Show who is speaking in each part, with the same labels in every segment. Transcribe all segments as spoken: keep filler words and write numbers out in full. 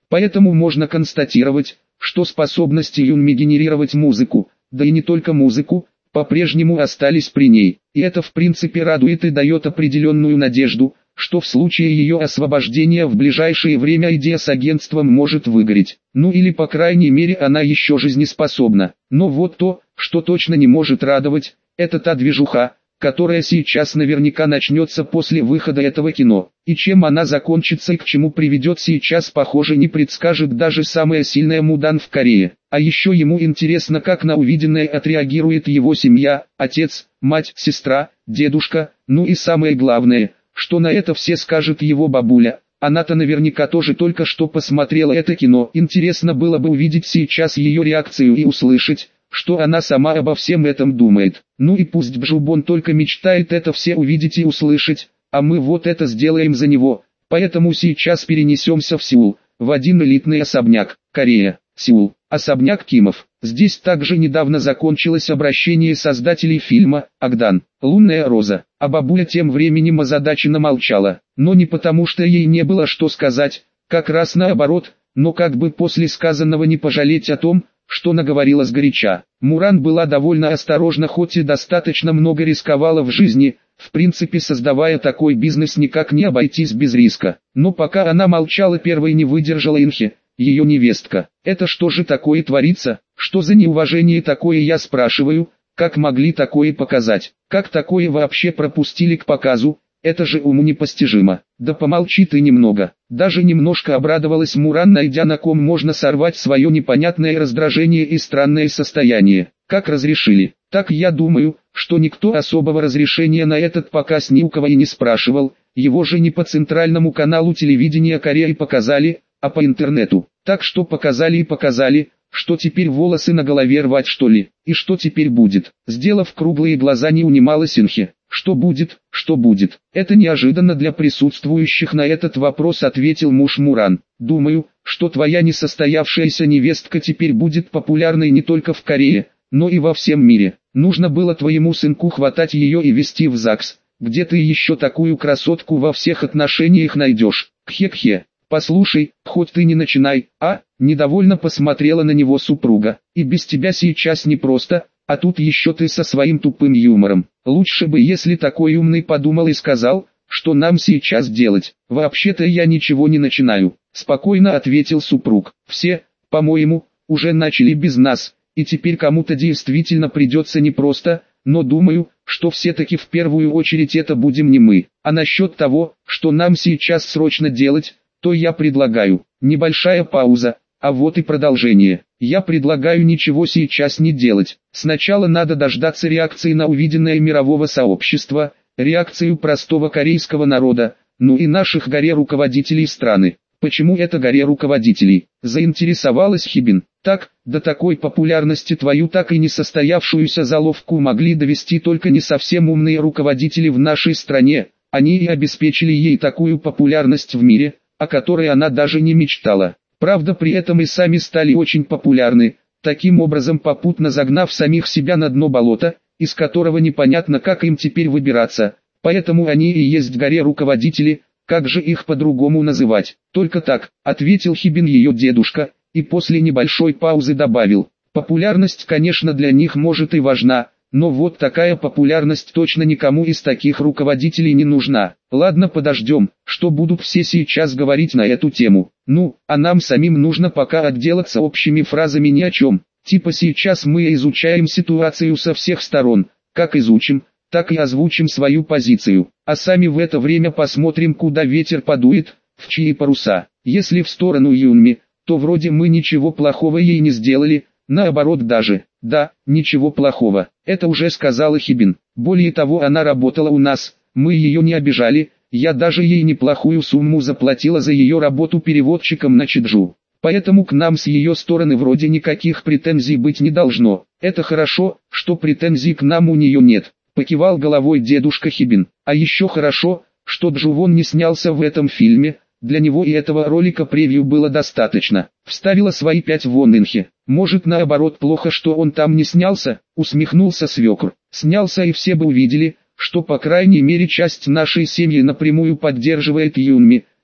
Speaker 1: Поэтому можно констатировать, что способности Юнми генерировать музыку, да и не только музыку, по-прежнему остались при ней. И это в принципе радует и дает определенную надежду, что в случае ее освобождения в ближайшее время идея с агентством может выгореть. Ну или по крайней мере она еще жизнеспособна. Но вот то, что точно не может радовать, это та движуха, которая сейчас наверняка начнется после выхода этого кино. И чем она закончится и к чему приведет сейчас, похоже, не предскажет даже самая сильная Мудан в Корее. А еще ему интересно, как на увиденное отреагирует его семья, отец, мать, сестра, дедушка, ну и самое главное, что на это все скажет его бабуля. Она-то наверняка тоже только что посмотрела это кино. Интересно было бы увидеть сейчас ее реакцию и услышать, что она сама обо всем этом думает. Ну и пусть Бжубон только мечтает это все увидеть и услышать, а мы вот это сделаем за него. Поэтому сейчас перенесемся в Сеул, в один элитный особняк, Корея, Сеул, особняк Кимов. Здесь также недавно закончилось обращение создателей фильма «Агдан. Лунная роза», а бабуля тем временем озадаченно молчала, но не потому что ей не было что сказать, как раз наоборот, но как бы после сказанного не пожалеть о том, что наговорила сгоряча. Муран была довольно осторожна, хоть и достаточно много рисковала в жизни, в принципе создавая такой бизнес никак не обойтись без риска. Но пока она молчала, первой не выдержала Инхи, ее невестка. Это что же такое творится? Что за неуважение такое, я спрашиваю? Как могли такое показать? Как такое вообще пропустили к показу? Это же уму непостижимо. Да помолчи ты немного. Даже немножко обрадовалась Муран, найдя на ком можно сорвать свое непонятное раздражение и странное состояние. Как разрешили? Так я думаю, что никто особого разрешения на этот показ ни у кого и не спрашивал. Его же не по центральному каналу телевидения Кореи показали, а по интернету. Так что показали и показали. Что теперь волосы на голове рвать, что ли? И что теперь будет? Сделав круглые глаза, не унималась Инхи. Что будет, что будет? Это неожиданно для присутствующих. На этот вопрос ответил муж Муран. Думаю, что твоя несостоявшаяся невестка теперь будет популярной не только в Корее, но и во всем мире. Нужно было твоему сынку хватать ее и везти в ЗАГС, где ты еще такую красотку во всех отношениях найдешь. Кхе-кхе. Послушай, хоть ты не начинай, а? Недовольно посмотрела на него супруга. И без тебя сейчас непросто, а тут еще ты со своим тупым юмором. Лучше бы, если такой умный подумал и сказал, что нам сейчас делать. Вообще-то я ничего не начинаю, спокойно ответил супруг. Все, по-моему, уже начали без нас, и теперь кому-то действительно придется непросто, но думаю, что все-таки в первую очередь это будем не мы. А насчет того, что нам сейчас срочно делать, то я предлагаю небольшая пауза, а вот и продолжение. Я предлагаю ничего сейчас не делать. Сначала надо дождаться реакции на увиденное мирового сообщества, реакцию простого корейского народа, ну и наших горе-руководителей страны. Почему это горе-руководителей? Заинтересовалась Хибин. Так, до такой популярности твою так и не состоявшуюся заловку могли довести только не совсем умные руководители в нашей стране. Они и обеспечили ей такую популярность в мире, о которой она даже не мечтала. Правда, при этом и сами стали очень популярны, таким образом попутно загнав самих себя на дно болота, из которого непонятно как им теперь выбираться. Поэтому они и есть горе-руководители, как же их по-другому называть? Только так, ответил Хибин ее дедушка, и после небольшой паузы добавил. Популярность, конечно, для них может и важна, но вот такая популярность точно никому из таких руководителей не нужна. Ладно, подождем, что будут все сейчас говорить на эту тему. Ну, а нам самим нужно пока отделаться общими фразами ни о чем. Типа сейчас мы изучаем ситуацию со всех сторон. Как изучим, так и озвучим свою позицию. А сами в это время посмотрим, куда ветер подует, в чьи паруса. Если в сторону Юнми, то вроде мы ничего плохого ей не сделали. Наоборот даже, да, ничего плохого, это уже сказала Хибин. Более того, она работала у нас, мы ее не обижали, я даже ей неплохую сумму заплатила за ее работу переводчиком на Чеджу. Поэтому к нам с ее стороны вроде никаких претензий быть не должно. Это хорошо, что претензий к нам у нее нет, покивал головой дедушка Хибин. А еще хорошо, что Джувон не снялся в этом фильме. Для него и этого ролика превью было достаточно. Вставила свои пять вон Инхи. Может, наоборот, плохо, что он там не снялся, усмехнулся свекр. Снялся, и все бы увидели, что по крайней мере часть нашей семьи напрямую поддерживает Юнми.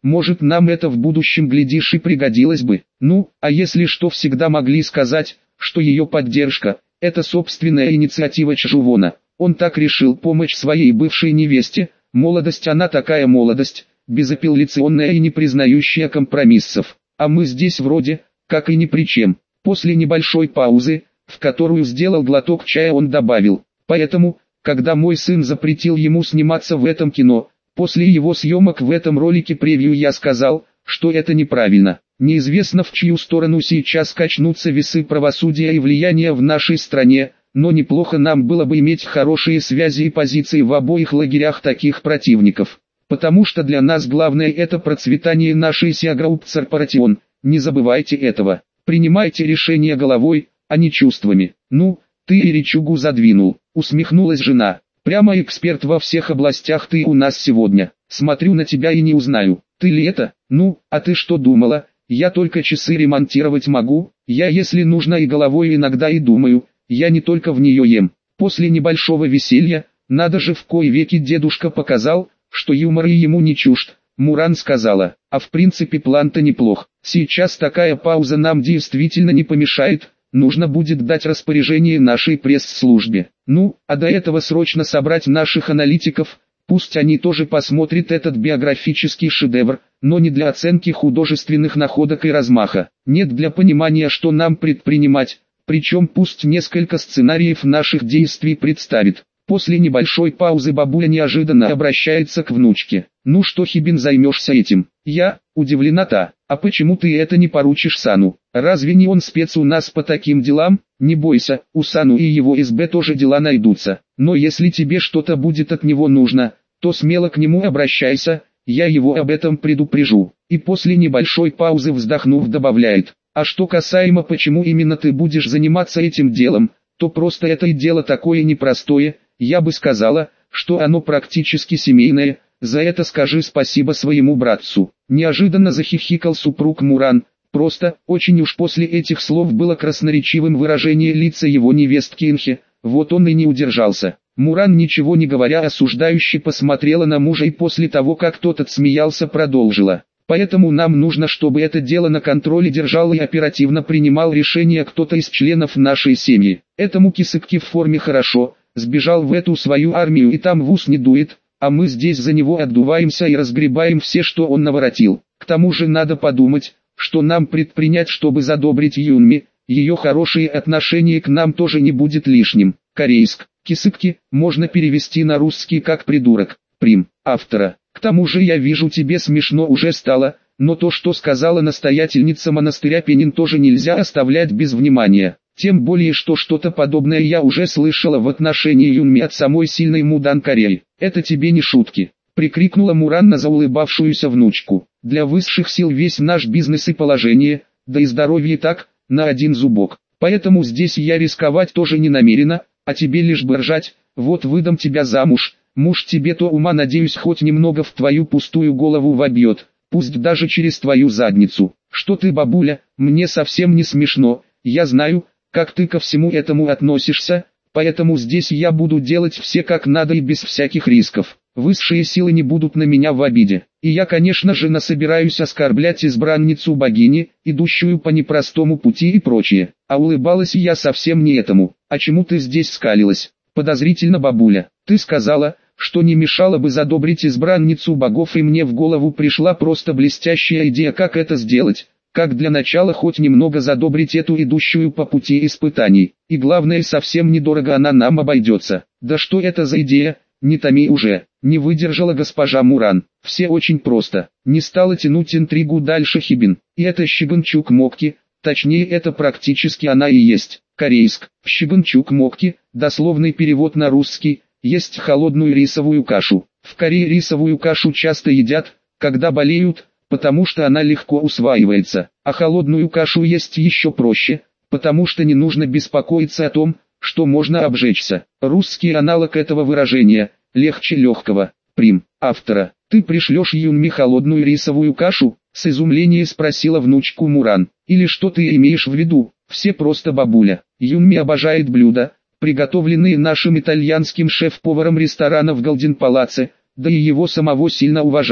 Speaker 1: может нам это в будущем глядишь и пригодилось бы. Ну, а если что, всегда могли сказать, что ее поддержка – это собственная инициатива Чжувона. Он так решил помочь своей бывшей невесте, молодость она такая молодость, безапелляционная и не признающая компромиссов. А мы здесь вроде, как и ни при чем. После небольшой паузы, в которую сделал глоток чая, он добавил: поэтому, когда мой сын запретил ему сниматься в этом кино, после его съемок в этом ролике превью, я сказал, что это неправильно. Неизвестно, в чью сторону сейчас качнутся весы правосудия и влияния в нашей стране, но неплохо нам было бы иметь хорошие связи и позиции в обоих лагерях таких противников. Потому что для нас главное это процветание нашей Сиагруппцерпаратион, не забывайте этого. Принимайте решения головой, а не чувствами. Ну, ты и речугу задвинул, усмехнулась жена. Прямо эксперт во всех областях ты у нас сегодня. Смотрю на тебя и не узнаю. Ты ли это? Ну, а ты что думала? Я только часы ремонтировать могу. Я, если нужно, и головой иногда и думаю. Я не только в нее ем. После небольшого веселья, надо же, в кои веки дедушка показал, что юмор и ему не чужд. Муран сказала: а в принципе план-то неплох. Сейчас такая пауза нам действительно не помешает. Нужно будет дать распоряжение нашей пресс-службе. Ну, а до этого срочно собрать наших аналитиков. Пусть они тоже посмотрят этот биографический шедевр, но не для оценки художественных находок и размаха. Нет, для понимания, что нам предпринимать. Причем пусть несколько сценариев наших действий представит. После небольшой паузы бабуля неожиданно обращается к внучке. Ну что, Хибин, займешься этим? Я, удивлена та, а почему ты это не поручишь Сану? Разве не он спец у нас по таким делам? Не бойся, у Сану и его СБ тоже дела найдутся. Но если тебе что-то будет от него нужно, то смело к нему обращайся, я его об этом предупрежу. И после небольшой паузы, вздохнув, добавляет: а что касаемо почему именно ты будешь заниматься этим делом, то просто это и дело такое непростое. Я бы сказала, что оно практически семейное, за это скажи спасибо своему братцу. Неожиданно захихикал супруг Муран, просто, очень уж после этих слов было красноречивым выражение лица его невестки Инхи, вот он и не удержался. Муран, ничего не говоря, осуждающе посмотрела на мужа и после того, как тот отсмеялся, продолжила: поэтому нам нужно, чтобы это дело на контроле держал и оперативно принимал решения кто-то из членов нашей семьи. Этому Кисыкке в форме хорошо, сбежал в эту свою армию и там в ус не дует, а мы здесь за него отдуваемся и разгребаем все, что он наворотил. К тому же надо подумать, что нам предпринять, чтобы задобрить Юнми, ее хорошие отношения к нам тоже не будет лишним. Корейск, Кисыкке, можно перевести на русский как придурок, прим, автора. К тому же я вижу, тебе смешно уже стало, но то, что сказала настоятельница монастыря Пенин, тоже нельзя оставлять без внимания. Тем более, что что-то подобное я уже слышала в отношении Юнми от самой сильной Мудан Кореи. Это тебе не шутки, прикрикнула Муран на заулыбавшуюся внучку. Для высших сил весь наш бизнес и положение, да и здоровье так, на один зубок. Поэтому здесь я рисковать тоже не намерена, а тебе лишь бы ржать. Вот выдам тебя замуж, муж тебе-то ума, надеюсь, хоть немного в твою пустую голову вобьет, пусть даже через твою задницу. Что ты, бабуля, мне совсем не смешно, я знаю, как ты ко всему этому относишься, поэтому здесь я буду делать все как надо и без всяких рисков. Высшие силы не будут на меня в обиде. И я, конечно же, насобираюсь оскорблять избранницу богини, идущую по непростому пути и прочее. А улыбалась я совсем не этому. А чему ты здесь скалилась? Подозрительно, бабуля. Ты сказала, что не мешало бы задобрить избранницу богов, и мне в голову пришла просто блестящая идея, как это сделать. Как для начала хоть немного задобрить эту идущую по пути испытаний. И главное, совсем недорого она нам обойдется. Да что это за идея? Не томи уже. Не выдержала госпожа Муран. Все очень просто. Не стала тянуть интригу дальше Хибин. И это Щегончук Мокки, точнее это практически она и есть. Корейск. Щегончук Мокки, дословный перевод на русский, есть холодную рисовую кашу. В Корее рисовую кашу часто едят, когда болеют, потому что она легко усваивается. А холодную кашу есть еще проще, потому что не нужно беспокоиться о том, что можно обжечься. Русский аналог этого выражения – легче легкого. Прим. Автора. Ты пришлешь Юнми холодную рисовую кашу? С изумлением спросила внучку Муран. Или что ты имеешь в виду? Все просто, бабуля. Юнми обожает блюда, приготовленные нашим итальянским шеф-поваром ресторана в Голден Палаце, да и его самого сильно уважает.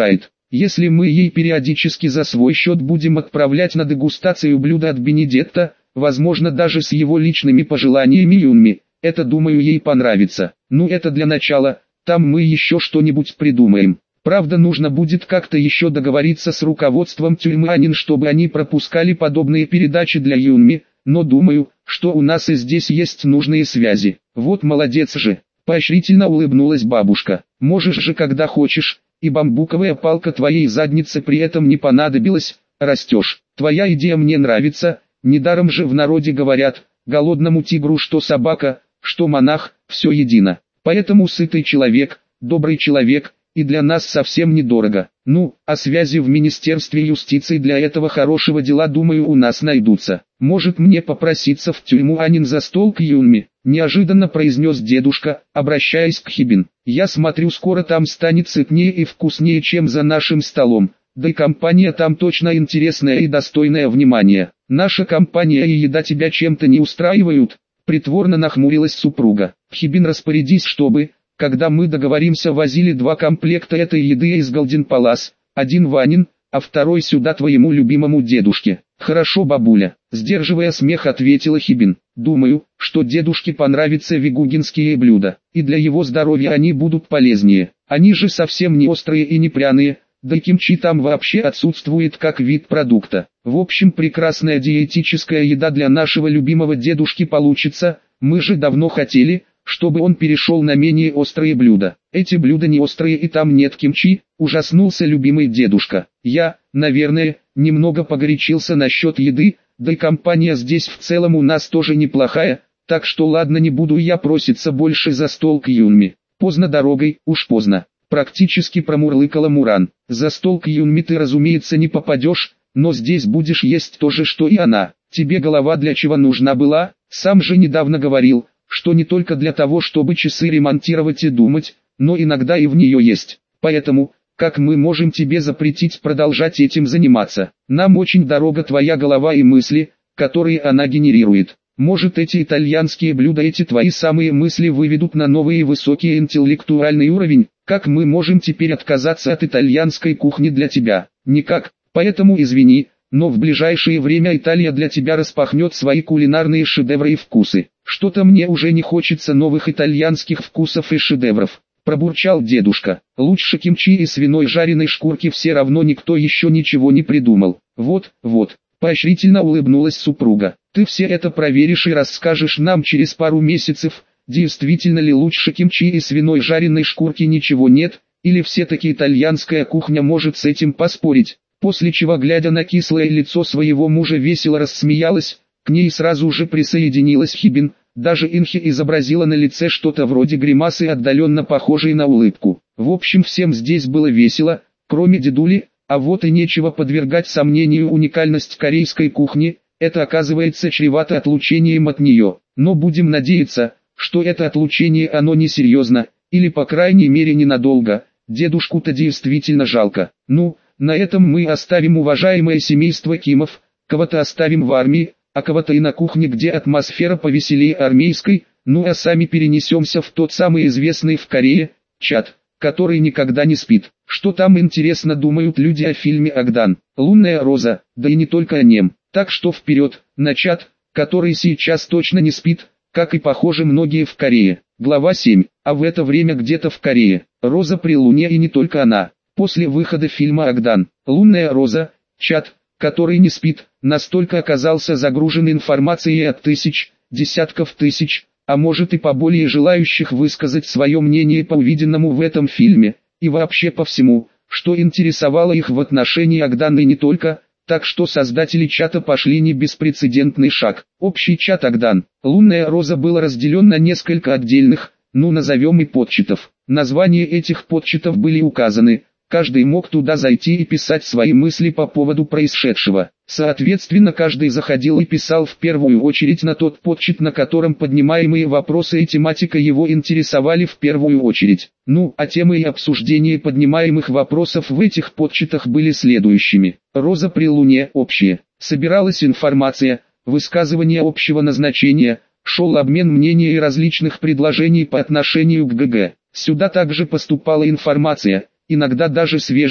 Speaker 1: Если мы ей периодически за свой счет будем отправлять на дегустацию блюда от Бенедетта, возможно даже с его личными пожеланиями Юнми, это, думаю, ей понравится. Ну это для начала, там мы еще что-нибудь придумаем. Правда, нужно будет как-то еще договориться с руководством тюрьмы Анин, чтобы они пропускали подобные передачи для Юнми, но думаю, что у нас и здесь есть нужные связи. Вот молодец же, поощрительно улыбнулась бабушка. Можешь же когда хочешь, и бамбуковая палка твоей заднице при этом не понадобилась, растешь. Твоя идея мне нравится, недаром же в народе говорят, голодному тигру что собака, что монах, все едино. Поэтому сытый человек, добрый человек, и для нас совсем недорого. Ну, а связи в Министерстве юстиции для этого хорошего дела, думаю, у нас найдутся. Может мне попроситься в тюрьму Анин за стол к Юнми? Неожиданно произнес дедушка, обращаясь к Хибин. Я смотрю, скоро там станет сытнее и вкуснее, чем за нашим столом. Да и компания там точно интересная и достойная внимания. Наша компания и еда тебя чем-то не устраивают? Притворно нахмурилась супруга. Хибин, распорядись, чтобы, когда мы договоримся, возили два комплекта этой еды из Голден Палас, один Ванин, а второй сюда твоему любимому дедушке. Хорошо, бабуля, сдерживая смех, ответила Хибин. Думаю, что дедушке понравятся вегугинские блюда, и для его здоровья они будут полезнее. Они же совсем не острые и не пряные, да и кимчи там вообще отсутствует как вид продукта. В общем, прекрасная диетическая еда для нашего любимого дедушки получится. Мы же давно хотели, чтобы он перешел на менее острые блюда. Эти блюда не острые и там нет кимчи, ужаснулся любимый дедушка. Я, наверное, немного погорячился насчет еды, да и компания здесь в целом у нас тоже неплохая, так что ладно, не буду я проситься больше за стол к Юнми. Поздно дорогой, уж поздно. Практически промурлыкала Муран. За стол к Юнми ты, разумеется, не попадешь, но здесь будешь есть то же, что и она. Тебе голова для чего нужна была? Сам же недавно говорил, что не только для того, чтобы часы ремонтировать и думать, но иногда и в нее есть. Поэтому, как мы можем тебе запретить продолжать этим заниматься? Нам очень дорога твоя голова и мысли, которые она генерирует. Может, эти итальянские блюда, эти твои самые мысли выведут на новый и высокий интеллектуальный уровень? Как мы можем теперь отказаться от итальянской кухни для тебя? Никак, поэтому извини, но в ближайшее время Италия для тебя распахнет свои кулинарные шедевры и вкусы. Что-то мне уже не хочется новых итальянских вкусов и шедевров. Пробурчал дедушка. Лучше кимчи и свиной жареной шкурки все равно никто еще ничего не придумал. Вот, вот. Поощрительно улыбнулась супруга. Ты все это проверишь и расскажешь нам через пару месяцев, действительно ли лучше кимчи и свиной жареной шкурки ничего нет, или все-таки итальянская кухня может с этим поспорить. После чего, глядя на кислое лицо своего мужа, весело рассмеялась, к ней сразу же присоединилась Хибин, даже Инхи изобразила на лице что-то вроде гримасы, отдаленно похожей на улыбку. В общем, всем здесь было весело, кроме дедули, а вот и нечего подвергать сомнению уникальность корейской кухни, это оказывается чревато отлучением от нее. Но будем надеяться, что это отлучение оно не серьезно, или по крайней мере ненадолго. Дедушку-то действительно жалко. Ну, на этом мы оставим уважаемое семейство Кимов, кого-то оставим в армии, а кого-то и на кухне, где атмосфера повеселее армейской, ну а сами перенесемся в тот самый известный в Корее, чат, который никогда не спит. Что там, интересно, думают люди о фильме «Агдан», «Лунная роза», да и не только о нем. Так что вперед, на чат, который сейчас точно не спит, как и похоже многие в Корее. Глава семь. А в это время где-то в Корее, Роза при луне и не только она. После выхода фильма «Агдан», «Лунная роза», чат, который не спит, настолько оказался загружен информацией от тысяч, десятков тысяч, а может и поболее желающих высказать свое мнение по увиденному в этом фильме, и вообще по всему, что интересовало их в отношении Агдана и не только, так что создатели чата пошли не беспрецедентный шаг. Общий чат Агдан, «Лунная роза» был разделен на несколько отдельных, ну назовем и подчатов. Названия этих подчатов были указаны. Каждый мог туда зайти и писать свои мысли по поводу происшедшего. Соответственно, каждый заходил и писал в первую очередь на тот подчат, на котором поднимаемые вопросы и тематика его интересовали в первую очередь. Ну, а темы и обсуждения поднимаемых вопросов в этих подчатах были следующими. Роза при луне, общее. Собиралась информация, высказывание общего назначения, шел обмен мнений и различных предложений по отношению к ГГ. Сюда также поступала информация, иногда даже свежая,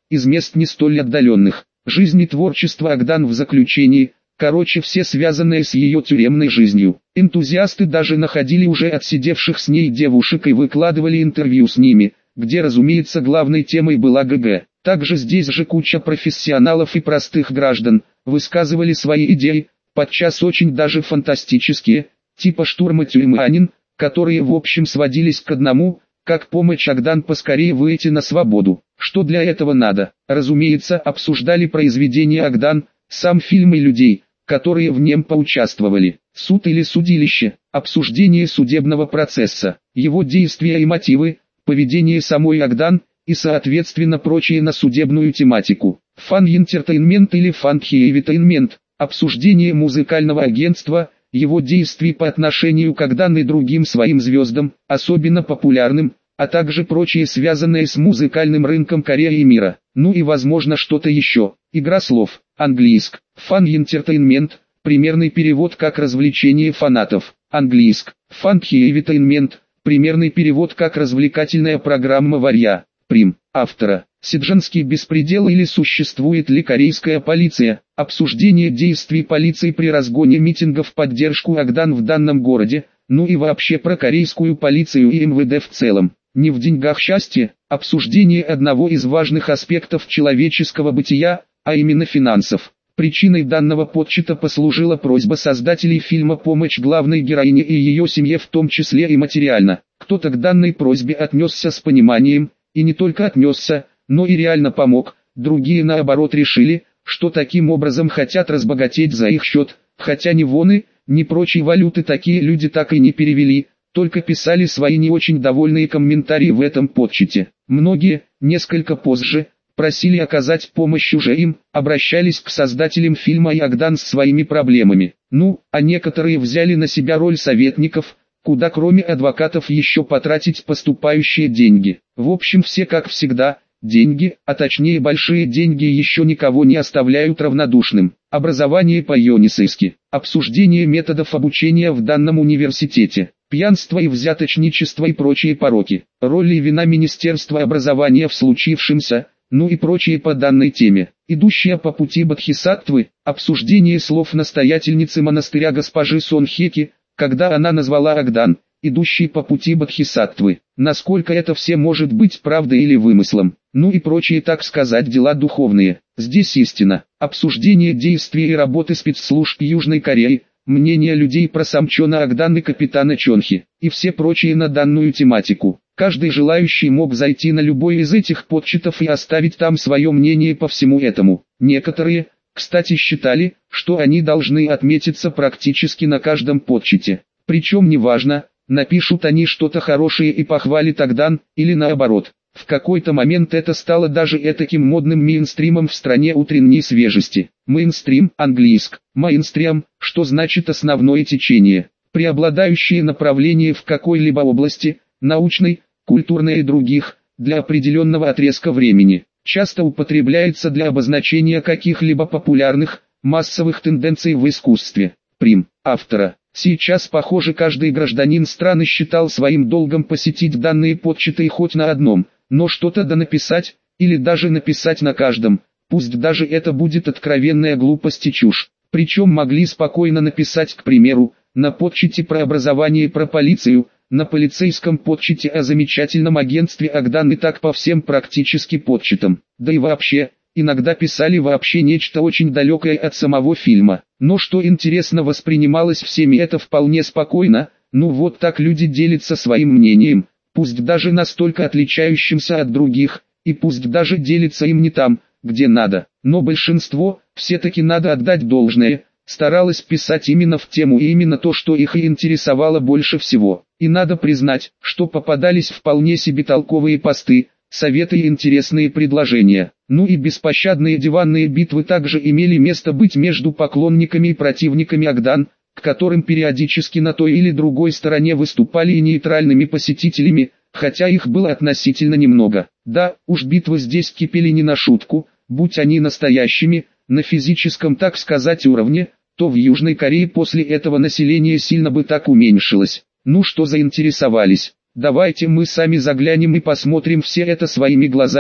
Speaker 1: из мест не столь отдаленных. Жизнь и творчество Агдан в заключении, короче все связанное с ее тюремной жизнью. Энтузиасты даже находили уже отсидевших с ней девушек и выкладывали интервью с ними, где разумеется главной темой была ГГ. Также здесь же куча профессионалов и простых граждан, высказывали свои идеи, подчас очень даже фантастические, типа штурма тюрьмы Анин, которые в общем сводились к одному, как помочь Агдан поскорее выйти на свободу. Что для этого надо? Разумеется, обсуждали произведение Агдан, сам фильм и людей, которые в нем поучаствовали. Суд или судилище, обсуждение судебного процесса, его действия и мотивы, поведение самой Агдан и соответственно прочее на судебную тематику. Фан-энтертейнмент или фан-хиевитейнмент, обсуждение музыкального агентства, его действий по отношению к Агдан и другим своим звездам, особенно популярным, а также прочее связанное с музыкальным рынком Кореи и мира. Ну и возможно что-то еще. Игра слов. Английск. Фан-энтертейнмент. Примерный перевод как развлечение фанатов. Английск. Фан-хиевитейнмент. Примерный перевод как развлекательная программа варья. Прим. Автора. Сиджанский беспредел или существует ли корейская полиция? Обсуждение действий полиции при разгоне митингов в поддержку Агдан в данном городе, ну и вообще про корейскую полицию и эм вэ дэ в целом. Не в деньгах счастье, обсуждение одного из важных аспектов человеческого бытия, а именно финансов. Причиной данного подсчета послужила просьба создателей фильма помочь главной героине и ее семье в том числе и материально. Кто-то к данной просьбе отнесся с пониманием, и не только отнесся, но и реально помог, другие наоборот решили, что таким образом хотят разбогатеть за их счет, хотя ни воны, ни прочей валюты такие люди так и не перевели, только писали свои не очень довольные комментарии в этом подсчете. Многие, несколько позже, просили оказать помощь уже им, обращались к создателям фильма и Агдан с своими проблемами. Ну, а некоторые взяли на себя роль советников, куда кроме адвокатов еще потратить поступающие деньги. В общем все как всегда, деньги, а точнее большие деньги еще никого не оставляют равнодушным. Образование по-йонисейски. Обсуждение методов обучения в данном университете. Пьянство и взяточничество и прочие пороки. Роль и вина Министерства образования в случившемся, ну и прочие по данной теме. Идущая по пути Бодхисаттвы. Обсуждение слов настоятельницы монастыря госпожи Сонхеки, когда она назвала Агдан, идущий по пути Бодхисаттвы. Насколько это все может быть правдой или вымыслом. Ну и прочие так сказать дела духовные. Здесь истина. Обсуждение действий и работы спецслужб Южной Кореи. Мнение людей про Самчона Агдан и капитана Чонхи, и все прочие на данную тематику. Каждый желающий мог зайти на любой из этих подсчетов и оставить там свое мнение по всему этому. Некоторые, кстати, считали, что они должны отметиться практически на каждом подсчете. Причем неважно, напишут они что-то хорошее и похвалят Агдан, или наоборот. В какой-то момент это стало даже этаким модным мейнстримом в стране утренней свежести. Мейнстрим, английск, мейнстрим, что значит основное течение, преобладающее направление в какой-либо области, научной, культурной и других, для определенного отрезка времени. Часто употребляется для обозначения каких-либо популярных, массовых тенденций в искусстве. Прим. Автора. Сейчас, похоже, каждый гражданин страны считал своим долгом посетить данные подсчеты хоть на одном, но что-то да написать, или даже написать на каждом, пусть даже это будет откровенная глупость и чушь. Причем могли спокойно написать, к примеру, на подсчете про образование и про полицию, на полицейском подсчете о замечательном агентстве Агдан и так по всем практически подсчетам. Да и вообще, иногда писали вообще нечто очень далекое от самого фильма. Но что интересно, воспринималось всеми это вполне спокойно. Ну вот так люди делятся своим мнением, пусть даже настолько отличающимся от других, и пусть даже делятся им не там, где надо. Но большинство, все-таки надо отдать должное, старалось писать именно в тему и именно то, что их и интересовало больше всего. И надо признать, что попадались вполне себе толковые посты, советы и интересные предложения. Ну и беспощадные диванные битвы также имели место быть между поклонниками и противниками Агдан, к которым периодически на той или другой стороне выступали и нейтральными посетителями, хотя их было относительно немного. Да, уж битвы здесь кипели не на шутку, будь они настоящими, на физическом так сказать уровне, то в Южной Корее после этого население сильно бы так уменьшилось. Ну что заинтересовались? Давайте мы сами заглянем и посмотрим все это своими глазами.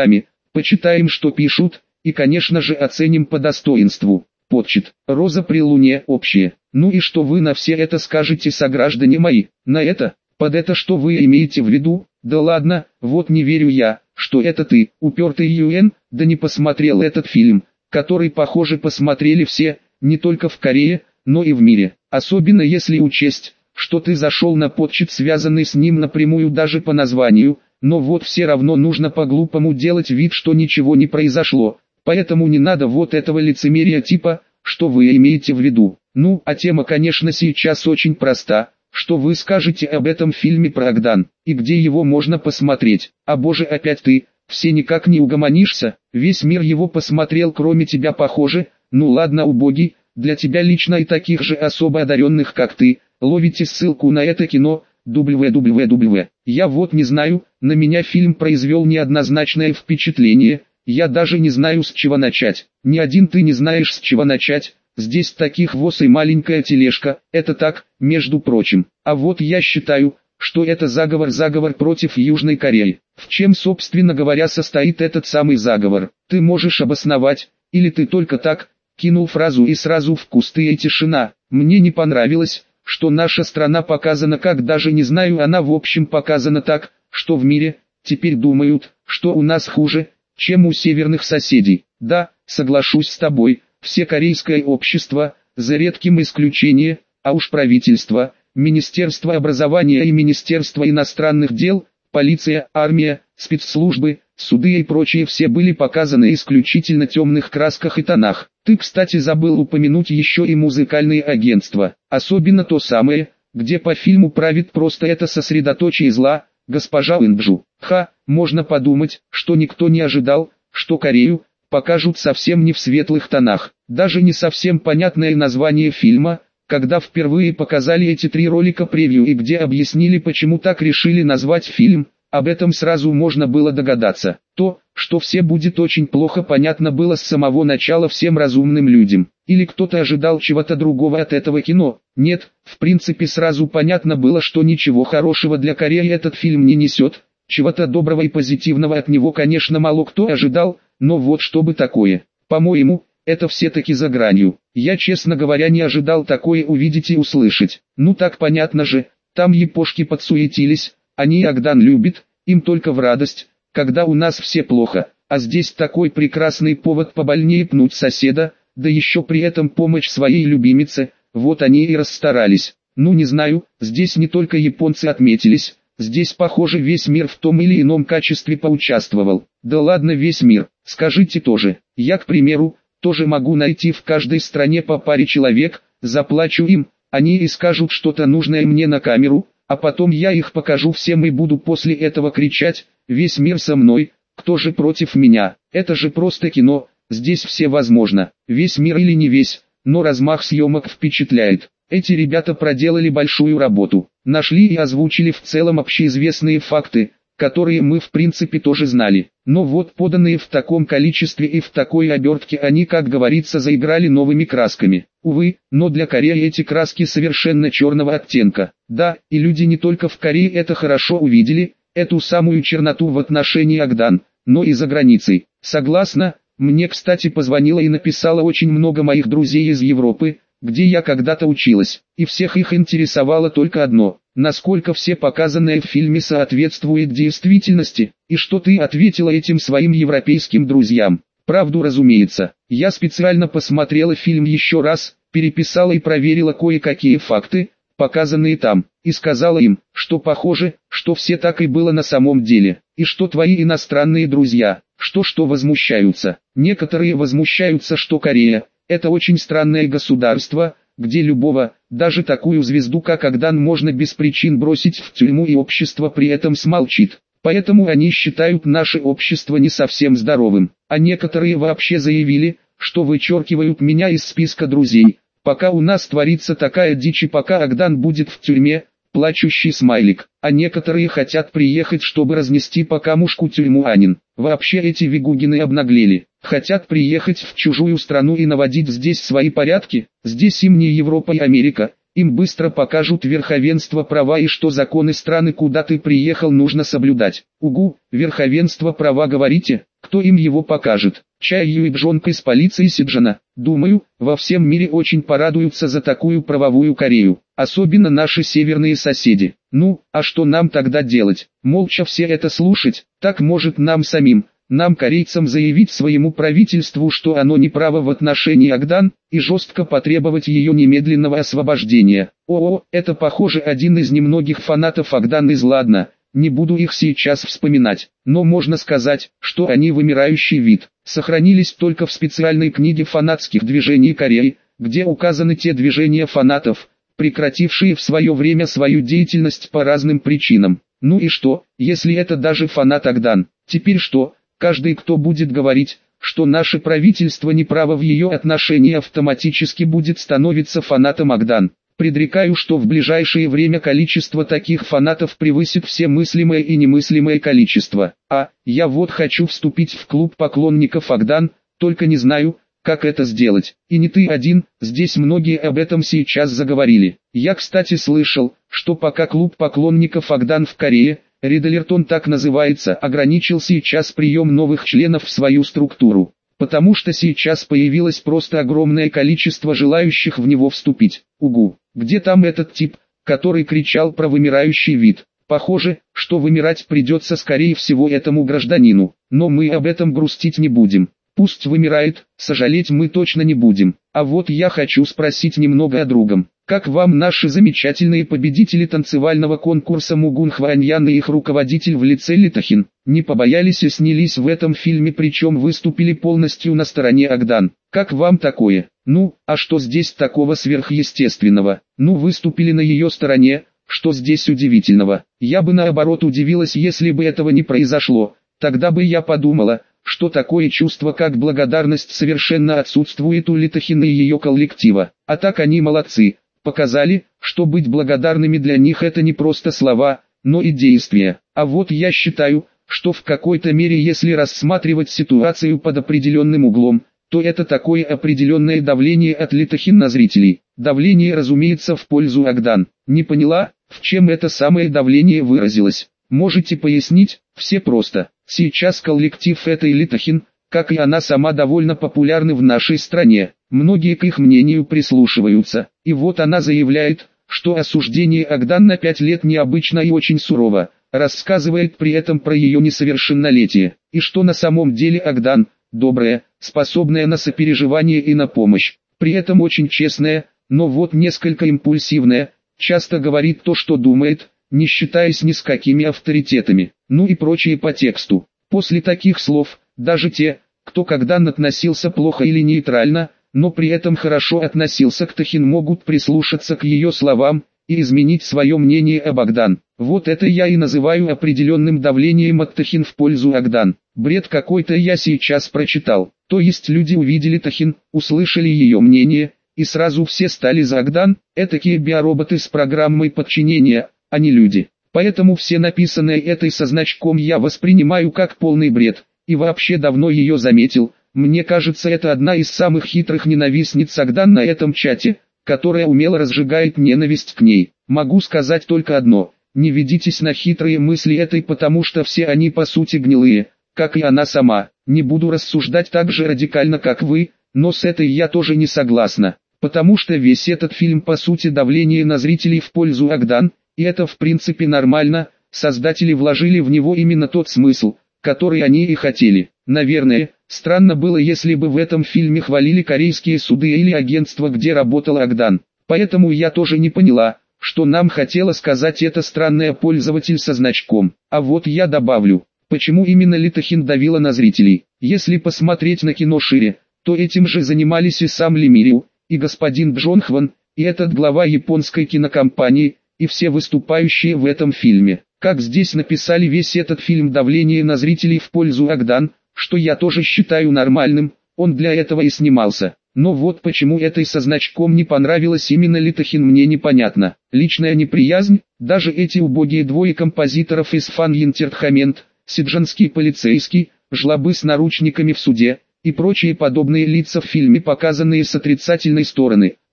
Speaker 1: почитаем, что пишут, и, конечно же, оценим по достоинству. Подчит. Роза при луне общее. Ну и что вы на все это скажете, сограждане мои? На это? Под это что вы имеете в виду? Да ладно, вот не верю я, что это ты, упертый Юэн, да не посмотрел этот фильм, который, похоже, посмотрели все, не только в Корее, но и в мире. Особенно если учесть, что ты зашел на подчит, связанный с ним напрямую даже по названию, но вот все равно нужно по-глупому делать вид, что ничего не произошло. Поэтому не надо вот этого лицемерия типа, что вы имеете в виду. Ну, а тема, конечно, сейчас очень проста. Что вы скажете об этом фильме про Агдан, и где его можно посмотреть? А боже, опять ты, все никак не угомонишься, весь мир его посмотрел кроме тебя, похоже. Ну ладно, убогий, для тебя лично и таких же особо одаренных как ты, ловите ссылку на это кино, www. Я вот не знаю, на меня фильм произвел неоднозначное впечатление. Я даже не знаю, с чего начать. Ни один ты не знаешь, с чего начать. Здесь таких воз и маленькая тележка, это так, между прочим. А вот я считаю, что это заговор-заговор против Южной Кореи. В чем, собственно говоря, состоит этот самый заговор? Ты можешь обосновать, или ты только так, кинул фразу и сразу в кусты и тишина. Мне не понравилось, что наша страна показана как, даже не знаю, она в общем показана так, что в мире, теперь думают, что у нас хуже, чем у северных соседей. Да, соглашусь с тобой, все корейское общество, за редким исключением, а уж правительство, Министерство образования и Министерство иностранных дел, полиция, армия, спецслужбы, суды и прочие все были показаны исключительно в темных красках и тонах. Ты, кстати, забыл упомянуть еще и музыкальные агентства, особенно то самое, где по фильму правит просто это сосредоточие зла, госпожа Инджу. Ха, можно подумать, что никто не ожидал, что Корею покажут совсем не в светлых тонах. Даже не совсем понятное название фильма, когда впервые показали эти три ролика превью и где объяснили, почему так решили назвать фильм, об этом сразу можно было догадаться. То, что все будет очень плохо, понятно было с самого начала всем разумным людям. Или кто-то ожидал чего-то другого от этого кино? Нет, в принципе сразу понятно было, что ничего хорошего для Кореи этот фильм не несет. Чего-то доброго и позитивного от него, конечно, мало кто ожидал, но вот чтобы такое. По-моему, это все-таки за гранью. Я, честно говоря, не ожидал такое увидеть и услышать. Ну так понятно же, там япошки подсуетились, они Агдан любят, им только в радость, когда у нас все плохо. А здесь такой прекрасный повод побольнее пнуть соседа, да еще при этом помощь своей любимице, вот они и расстарались. Ну не знаю, здесь не только японцы отметились, здесь, похоже, весь мир в том или ином качестве поучаствовал. Да ладно, весь мир, скажите тоже. Я, к примеру, тоже могу найти в каждой стране по паре человек, заплачу им, они и скажут что-то нужное мне на камеру, а потом я их покажу всем и буду после этого кричать: «Весь мир со мной, кто же против меня?» Это же просто кино, здесь все возможно. Весь мир или не весь, но размах съемок впечатляет. Эти ребята проделали большую работу, нашли и озвучили в целом общеизвестные факты, которые мы в принципе тоже знали. Но вот поданные в таком количестве и в такой обертке они, как говорится, заиграли новыми красками. Увы, но для Кореи эти краски совершенно черного оттенка. Да, и люди не только в Корее это хорошо увидели, эту самую черноту в отношении Агдан, но и за границей. Согласна, мне, кстати, позвонила и написала очень много моих друзей из Европы, где я когда-то училась, и всех их интересовало только одно: насколько все показанное в фильме соответствует действительности, и что ты ответила этим своим европейским друзьям. Правду, разумеется. Я специально посмотрела фильм еще раз, переписала и проверила кое-какие факты, показанные там, и сказала им, что похоже, что все так и было на самом деле, и что твои иностранные друзья, что-что возмущаются. Некоторые возмущаются, что Корея – это очень странное государство, где любого, даже такую звезду как Агдан, можно без причин бросить в тюрьму и общество при этом смолчит. Поэтому они считают наше общество не совсем здоровым. А некоторые вообще заявили, что вычеркивают меня из списка друзей, пока у нас творится такая дичь и пока Агдан будет в тюрьме, плачущий смайлик. А некоторые хотят приехать, чтобы разнести по камушку тюрьму Анин. Вообще эти вигугины обнаглели. Хотят приехать в чужую страну и наводить здесь свои порядки. Здесь им не Европа и Америка, им быстро покажут верховенство права и что законы страны, куда ты приехал, нужно соблюдать. Угу, верховенство права говорите, кто им его покажет? Чай Юйбжонг из полиции Сиджана. Думаю, во всем мире очень порадуются за такую правовую Корею, особенно наши северные соседи. Ну, а что нам тогда делать? Молча все это слушать? Так может нам самим, нам, корейцам, заявить своему правительству, что оно не право в отношении Агдан, и жестко потребовать ее немедленного освобождения. О-о, это похоже один из немногих фанатов Агдан из Ладно, не буду их сейчас вспоминать, но можно сказать, что они вымирающий вид, сохранились только в специальной книге фанатских движений Кореи, где указаны те движения фанатов, прекратившие в свое время свою деятельность по разным причинам. Ну и что, если это даже фанат Агдан? Теперь что? Каждый, кто будет говорить, что наше правительство не право в ее отношении, автоматически будет становиться фанатом Агдан. Предрекаю, что в ближайшее время количество таких фанатов превысит все мыслимое и немыслимое количество. А, я вот хочу вступить в клуб поклонников Агдан, только не знаю, как это сделать. И не ты один, здесь многие об этом сейчас заговорили. Я, кстати, слышал, что пока клуб поклонников Агдан в Корее, Редалертон так называется, ограничил сейчас прием новых членов в свою структуру, потому что сейчас появилось просто огромное количество желающих в него вступить. Угу, где там этот тип, который кричал про вымирающий вид? Похоже, что вымирать придется скорее всего этому гражданину, но мы об этом грустить не будем. Пусть вымирает, сожалеть мы точно не будем. А вот я хочу спросить немного о другом. Как вам наши замечательные победители танцевального конкурса Мугун Хваньян и их руководитель в лице Ли Тахин? Не побоялись и снялись в этом фильме, причем выступили полностью на стороне Агдан. Как вам такое? Ну, а что здесь такого сверхъестественного? Ну, выступили на ее стороне, что здесь удивительного? Я бы наоборот удивилась, если бы этого не произошло. Тогда бы я подумала, что такое чувство, как благодарность, совершенно отсутствует у Ли Тахин и ее коллектива. А так они молодцы. Показали, что быть благодарными для них это не просто слова, но и действия. А вот я считаю, что в какой-то мере, если рассматривать ситуацию под определенным углом, то это такое определенное давление от Ли Тахин на зрителей. Давление, разумеется, в пользу Агдан. Не поняла, в чем это самое давление выразилось? Можете пояснить? Все просто. Сейчас коллектив этой Ли Тахин, как и она сама, довольно популярны в нашей стране. Многие к их мнению прислушиваются. И вот она заявляет, что осуждение Агдан на пять лет необычно и очень сурово, рассказывает при этом про ее несовершеннолетие. И что на самом деле Агдан – добрая, способная на сопереживание и на помощь. При этом очень честная, но вот несколько импульсивная, часто говорит то, что думает, не считаясь ни с какими авторитетами, ну и прочее по тексту. После таких слов, даже те, кто когда-то относился плохо или нейтрально, но при этом хорошо относился к Тахин, могут прислушаться к ее словам и изменить свое мнение об Агдан. Вот это я и называю определенным давлением от Тахин в пользу Агдан. Бред какой-то я сейчас прочитал. То есть люди увидели Тахин, услышали ее мнение, и сразу все стали за Агдан, этакие биороботы с программой подчинения, а не люди. Поэтому все написанное этой со значком я воспринимаю как полный бред, и вообще давно ее заметил. Мне кажется, это одна из самых хитрых ненавистниц Агдан на этом чате, которая умело разжигает ненависть к ней. Могу сказать только одно: не ведитесь на хитрые мысли этой, потому что все они по сути гнилые, как и она сама. Не буду рассуждать так же радикально, как вы, но с этой я тоже не согласна, потому что весь этот фильм по сути давление на зрителей в пользу Агдан, и это в принципе нормально. Создатели вложили в него именно тот смысл, который они и хотели. Наверное, странно было, если бы в этом фильме хвалили корейские суды или агентство, где работала Агдан. Поэтому я тоже не поняла, что нам хотела сказать эта странная пользователь со значком. А вот я добавлю, почему именно Ли Тахин давила на зрителей. Если посмотреть на кино шире, то этим же занимались и сам Ли Мирю, и господин Бжон Хван, и этот глава японской кинокомпании, и все выступающие в этом фильме. Как здесь написали весь этот фильм давление на зрителей в пользу Агдан, что я тоже считаю нормальным, он для этого и снимался. Но вот почему этой со значком не понравилось именно Ли Тахин, мне непонятно. Личная неприязнь, даже эти убогие двое композиторов из Фан Entertainment, сиджанский полицейский, жлобы с наручниками в суде, и прочие подобные лица в фильме, показанные с отрицательной стороны,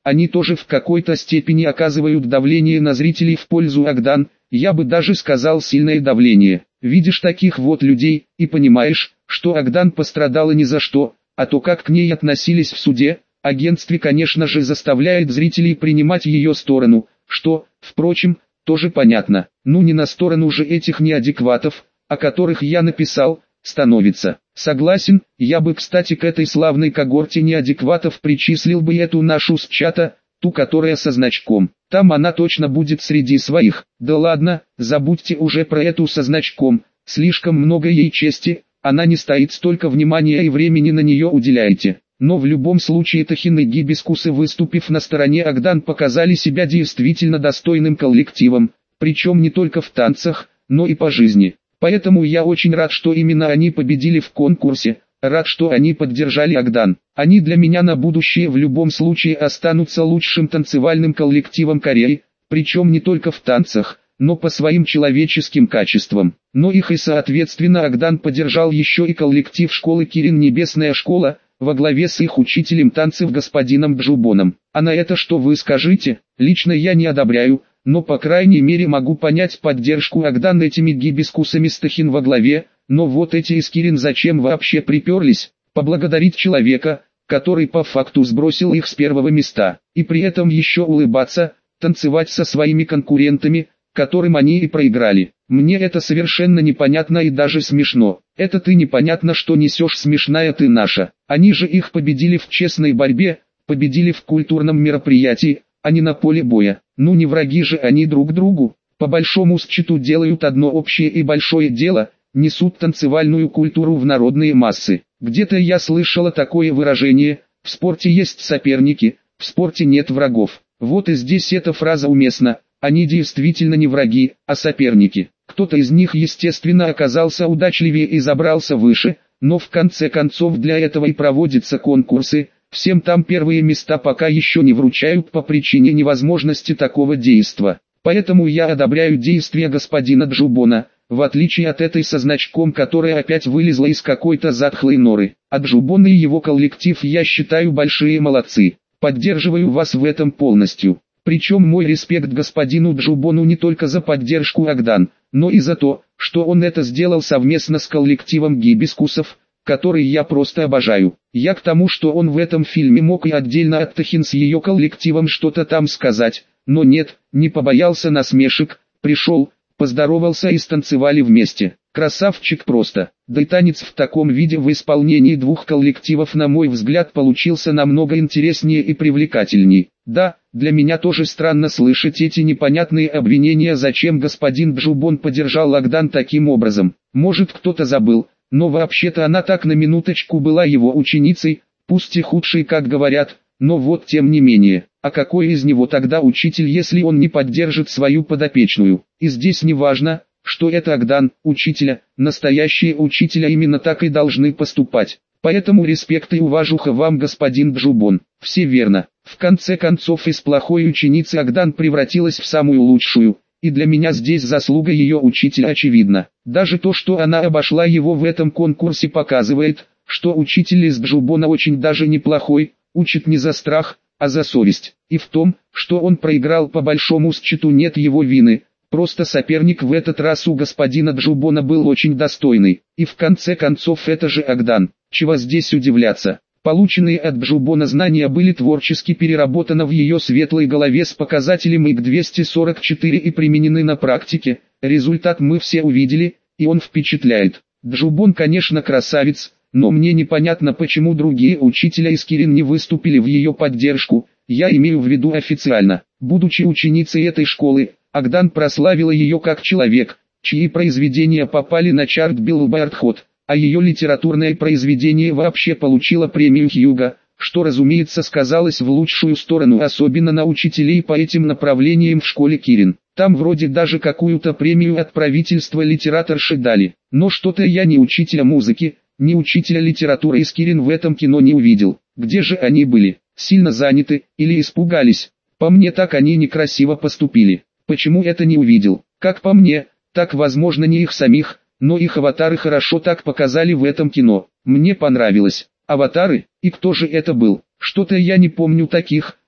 Speaker 1: они тоже в какой-то степени оказывают давление на зрителей в пользу Агдан, я бы даже сказал сильное давление. Видишь таких вот людей, и понимаешь, что Агдан пострадала ни за что, а то как к ней относились в суде, агентстве конечно же заставляет зрителей принимать ее сторону, что, впрочем, тоже понятно. Ну не на сторону же этих неадекватов, о которых я написал, становится. Согласен, я бы кстати к этой славной когорте неадекватов причислил бы эту нашу с чата, ту которая со значком. Там она точно будет среди своих. Да ладно, забудьте уже про эту со значком, слишком много ей чести, она не стоит, столько внимания и времени на нее уделяете. Но в любом случае Тахин и Гибискусы, выступив на стороне Агдан, показали себя действительно достойным коллективом, причем не только в танцах, но и по жизни. Поэтому я очень рад, что именно они победили в конкурсе, рад, что они поддержали Агдан. Они для меня на будущее в любом случае останутся лучшим танцевальным коллективом Кореи, причем не только в танцах, но по своим человеческим качествам. Но их и соответственно Агдан поддержал еще и коллектив школы Кирин Небесная школа, во главе с их учителем танцев господином Джубоном. А на это что вы скажете? Лично я не одобряю, но по крайней мере могу понять поддержку Агдан этими гибискусами с Тахин во главе, но вот эти из Кирин зачем вообще приперлись? Поблагодарить человека, который по факту сбросил их с первого места, и при этом еще улыбаться, танцевать со своими конкурентами, которым они и проиграли. Мне это совершенно непонятно и даже смешно. Это ты непонятно что несешь, смешная ты наша. Они же их победили в честной борьбе, победили в культурном мероприятии, а не на поле боя. Ну не враги же они друг другу. По большому счету делают одно общее и большое дело, несут танцевальную культуру в народные массы. Где-то я слышала такое выражение: в спорте есть соперники, в спорте нет врагов. Вот и здесь эта фраза уместна. Они действительно не враги, а соперники. Кто-то из них естественно оказался удачливее и забрался выше, но в конце концов для этого и проводятся конкурсы. Всем там первые места пока еще не вручают по причине невозможности такого действа. Поэтому я одобряю действия господина Джубона, в отличие от этой со значком, которая опять вылезла из какой-то затхлой норы. А Джубон и его коллектив, я считаю, большие молодцы. Поддерживаю вас в этом полностью. Причем мой респект господину Джубону не только за поддержку Агдан, но и за то, что он это сделал совместно с коллективом гибискусов, который я просто обожаю. Я к тому, что он в этом фильме мог и отдельно от Тахин с ее коллективом что-то там сказать, но нет, не побоялся насмешек, пришел, поздоровался и станцевали вместе. Красавчик просто. Да и танец в таком виде в исполнении двух коллективов, на мой взгляд, получился намного интереснее и привлекательней. Да, для меня тоже странно слышать эти непонятные обвинения, зачем господин Джубон поддержал Агдан таким образом. Может, кто-то забыл, но вообще-то она так на минуточку была его ученицей, пусть и худшей, как говорят, но вот тем не менее. А какой из него тогда учитель, если он не поддержит свою подопечную? И здесь не важно, что это Агдан, учителя, настоящие учителя именно так и должны поступать. Поэтому респект и уважуха вам, господин Джубон. Все верно. В конце концов, из плохой ученицы Агдан превратилась в самую лучшую, и для меня здесь заслуга ее учителя очевидна. Даже то, что она обошла его в этом конкурсе, показывает, что учитель из Джубона очень даже неплохой, учит не за страх, а за совесть. И в том, что он проиграл по большому счету, нет его вины. Просто соперник в этот раз у господина Джубона был очень достойный. И в конце концов это же Агдан. Чего здесь удивляться? Полученные от Джубона знания были творчески переработаны в ее светлой голове с показателем ик двести сорок четыре и применены на практике. Результат мы все увидели, и он впечатляет. Джубон, конечно, красавец, но мне непонятно, почему другие учителя из Кирин не выступили в ее поддержку. Я имею в виду официально. Будучи ученицей этой школы, Агдан прославила ее как человек, чьи произведения попали на чарт Billboard Hot, а ее литературное произведение вообще получило премию Хьюга, что, разумеется, сказалось в лучшую сторону, особенно на учителей по этим направлениям в школе Кирин. Там вроде даже какую-то премию от правительства литераторши дали. Но что-то я ни учителя музыки, ни учителя литературы из Кирин в этом кино не увидел. Где же они были? Сильно заняты или испугались? По мне, так они некрасиво поступили. Почему это не увидел? Как по мне, так возможно не их самих, но их аватары хорошо так показали в этом кино. Мне понравилось. Аватары? И кто же это был? Что-то я не помню таких,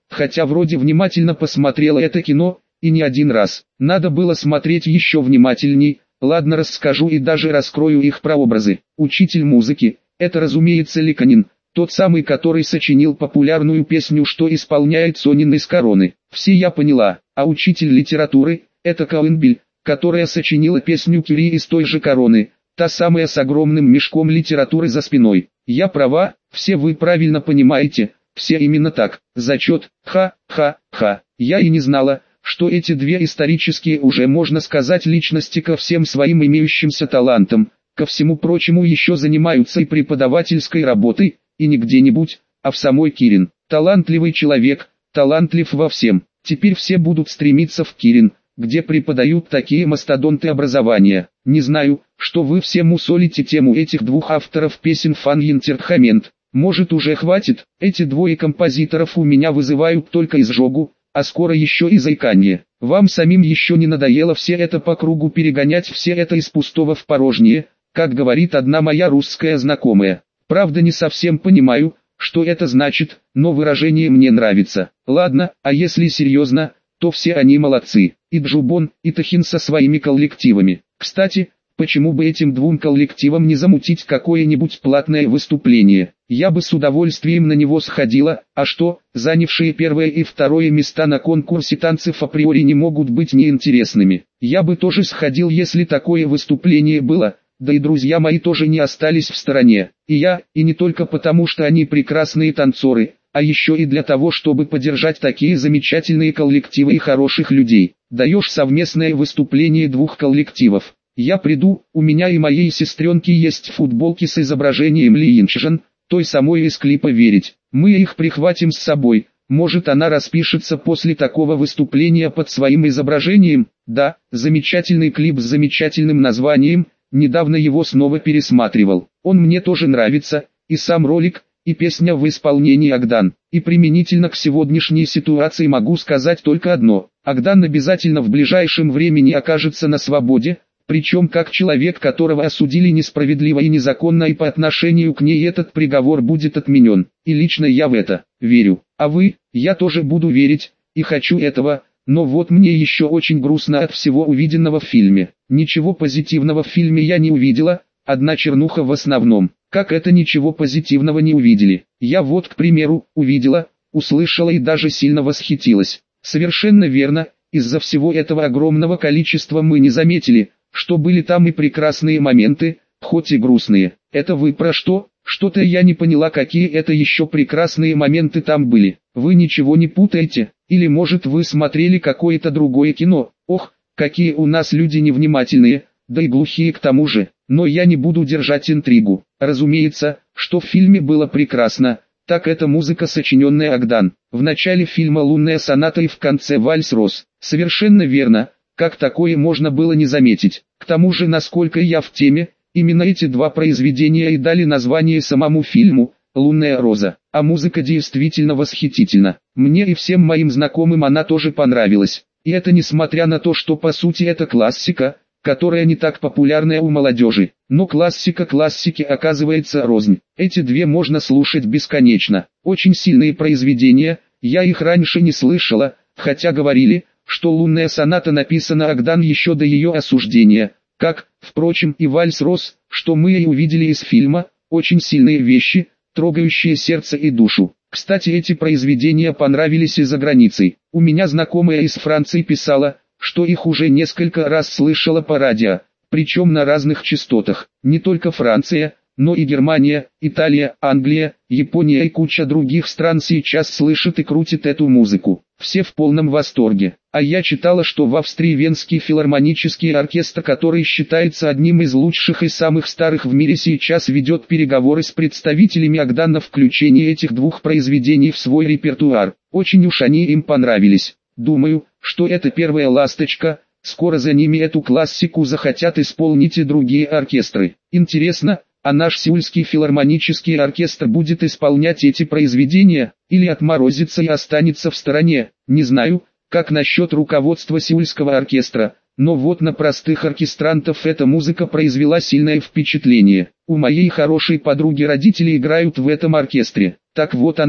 Speaker 1: хотя вроде внимательно посмотрела это кино, и не один раз. Надо было смотреть еще внимательней. Ладно, расскажу и даже раскрою их прообразы. Учитель музыки – это, разумеется, Ликонин, тот самый, который сочинил популярную песню, что исполняет Сонин из «Короны». Все я поняла. А учитель литературы – это Каленбиль, которая сочинила песню Кюри из той же «Короны», та самая с огромным мешком литературы за спиной. Я права, все вы правильно понимаете, все именно так. Зачет, ха-ха-ха. Я и не знала, что эти две исторические, уже можно сказать, личности ко всем своим имеющимся талантам, ко всему прочему еще занимаются и преподавательской работой, и не где-нибудь, а в самой Кирин. Талантливый человек, талантлив во всем. Теперь все будут стремиться в Кирин, где преподают такие мастодонты образования. Не знаю, что вы все мусолите тему этих двух авторов песен Фан Йентерхамент. Может, уже хватит? Эти двое композиторов у меня вызывают только изжогу, а скоро еще и заиканье. Вам самим еще не надоело все это по кругу перегонять, все это из пустого в порожнее, как говорит одна моя русская знакомая. Правда, не совсем понимаю, что это значит, но выражение мне нравится. Ладно, а если серьезно, то все они молодцы. И Джубон, и Тахин со своими коллективами. Кстати, почему бы этим двум коллективам не замутить какое-нибудь платное выступление? Я бы с удовольствием на него сходила, а что, занявшие первое и второе места на конкурсе танцев априори не могут быть неинтересными. Я бы тоже сходил, если такое выступление было, да и друзья мои тоже не остались в стороне. И я, и не только потому, что они прекрасные танцоры, а еще и для того, чтобы поддержать такие замечательные коллективы и хороших людей. Даешь совместное выступление двух коллективов. Я приду, у меня и моей сестренки есть футболки с изображением Ли Инчжан, той самой из клипа «Верить». Мы их прихватим с собой, может она распишется после такого выступления под своим изображением. Да, замечательный клип с замечательным названием, недавно его снова пересматривал. Он мне тоже нравится, и сам ролик, и песня в исполнении Агдан. И применительно к сегодняшней ситуации могу сказать только одно. Агдан обязательно в ближайшем времени окажется на свободе, причем как человек, которого осудили несправедливо и незаконно, и по отношению к ней этот приговор будет отменен. И лично я в это верю. А вы? Я тоже буду верить, и хочу этого, но вот мне еще очень грустно от всего увиденного в фильме. Ничего позитивного в фильме я не увидела, одна чернуха в основном. Как это ничего позитивного не увидели? Я вот, к примеру, увидела, услышала и даже сильно восхитилась. Совершенно верно, из-за всего этого огромного количества мы не заметили, что были там и прекрасные моменты, хоть и грустные. Это вы про что? Что-то я не поняла, какие это еще прекрасные моменты там были. Вы ничего не путаете? Или может вы смотрели какое-то другое кино? Ох, какие у нас люди невнимательные, да и глухие к тому же. Но я не буду держать интригу. Разумеется, что в фильме было прекрасно, так это музыка, сочиненная Агдан. В начале фильма «Лунная соната» и в конце «Вальс-Рос». Совершенно верно, как такое можно было не заметить. К тому же, насколько я в теме, именно эти два произведения и дали название самому фильму «Лунная роза». А музыка действительно восхитительна. Мне и всем моим знакомым она тоже понравилась. И это несмотря на то, что по сути это классика, которая не так популярная у молодежи. Но классика классики оказывается рознь. Эти две можно слушать бесконечно. Очень сильные произведения, я их раньше не слышала, хотя говорили, что «Лунная соната» написана Агдан еще до ее осуждения. Как, впрочем, и «Вальс-Рос», что мы и увидели из фильма, очень сильные вещи, трогающие сердце и душу. Кстати, эти произведения понравились и за границей. У меня знакомая из Франции писала, что их уже несколько раз слышала по радио, причем на разных частотах. Не только Франция, но и Германия, Италия, Англия, Япония и куча других стран сейчас слышат и крутят эту музыку. Все в полном восторге. А я читала, что в Австрии Венский филармонический оркестр, который считается одним из лучших и самых старых в мире, сейчас ведет переговоры с представителями Агдан на включение этих двух произведений в свой репертуар. Очень уж они им понравились. Думаю, что это первая ласточка, скоро за ними эту классику захотят исполнить и другие оркестры. Интересно, а наш Сеульский филармонический оркестр будет исполнять эти произведения, или отморозится и останется в стороне? Не знаю, как насчет руководства Сеульского оркестра, но вот на простых оркестрантов эта музыка произвела сильное впечатление. У моей хорошей подруги родители играют в этом оркестре. Так вот она,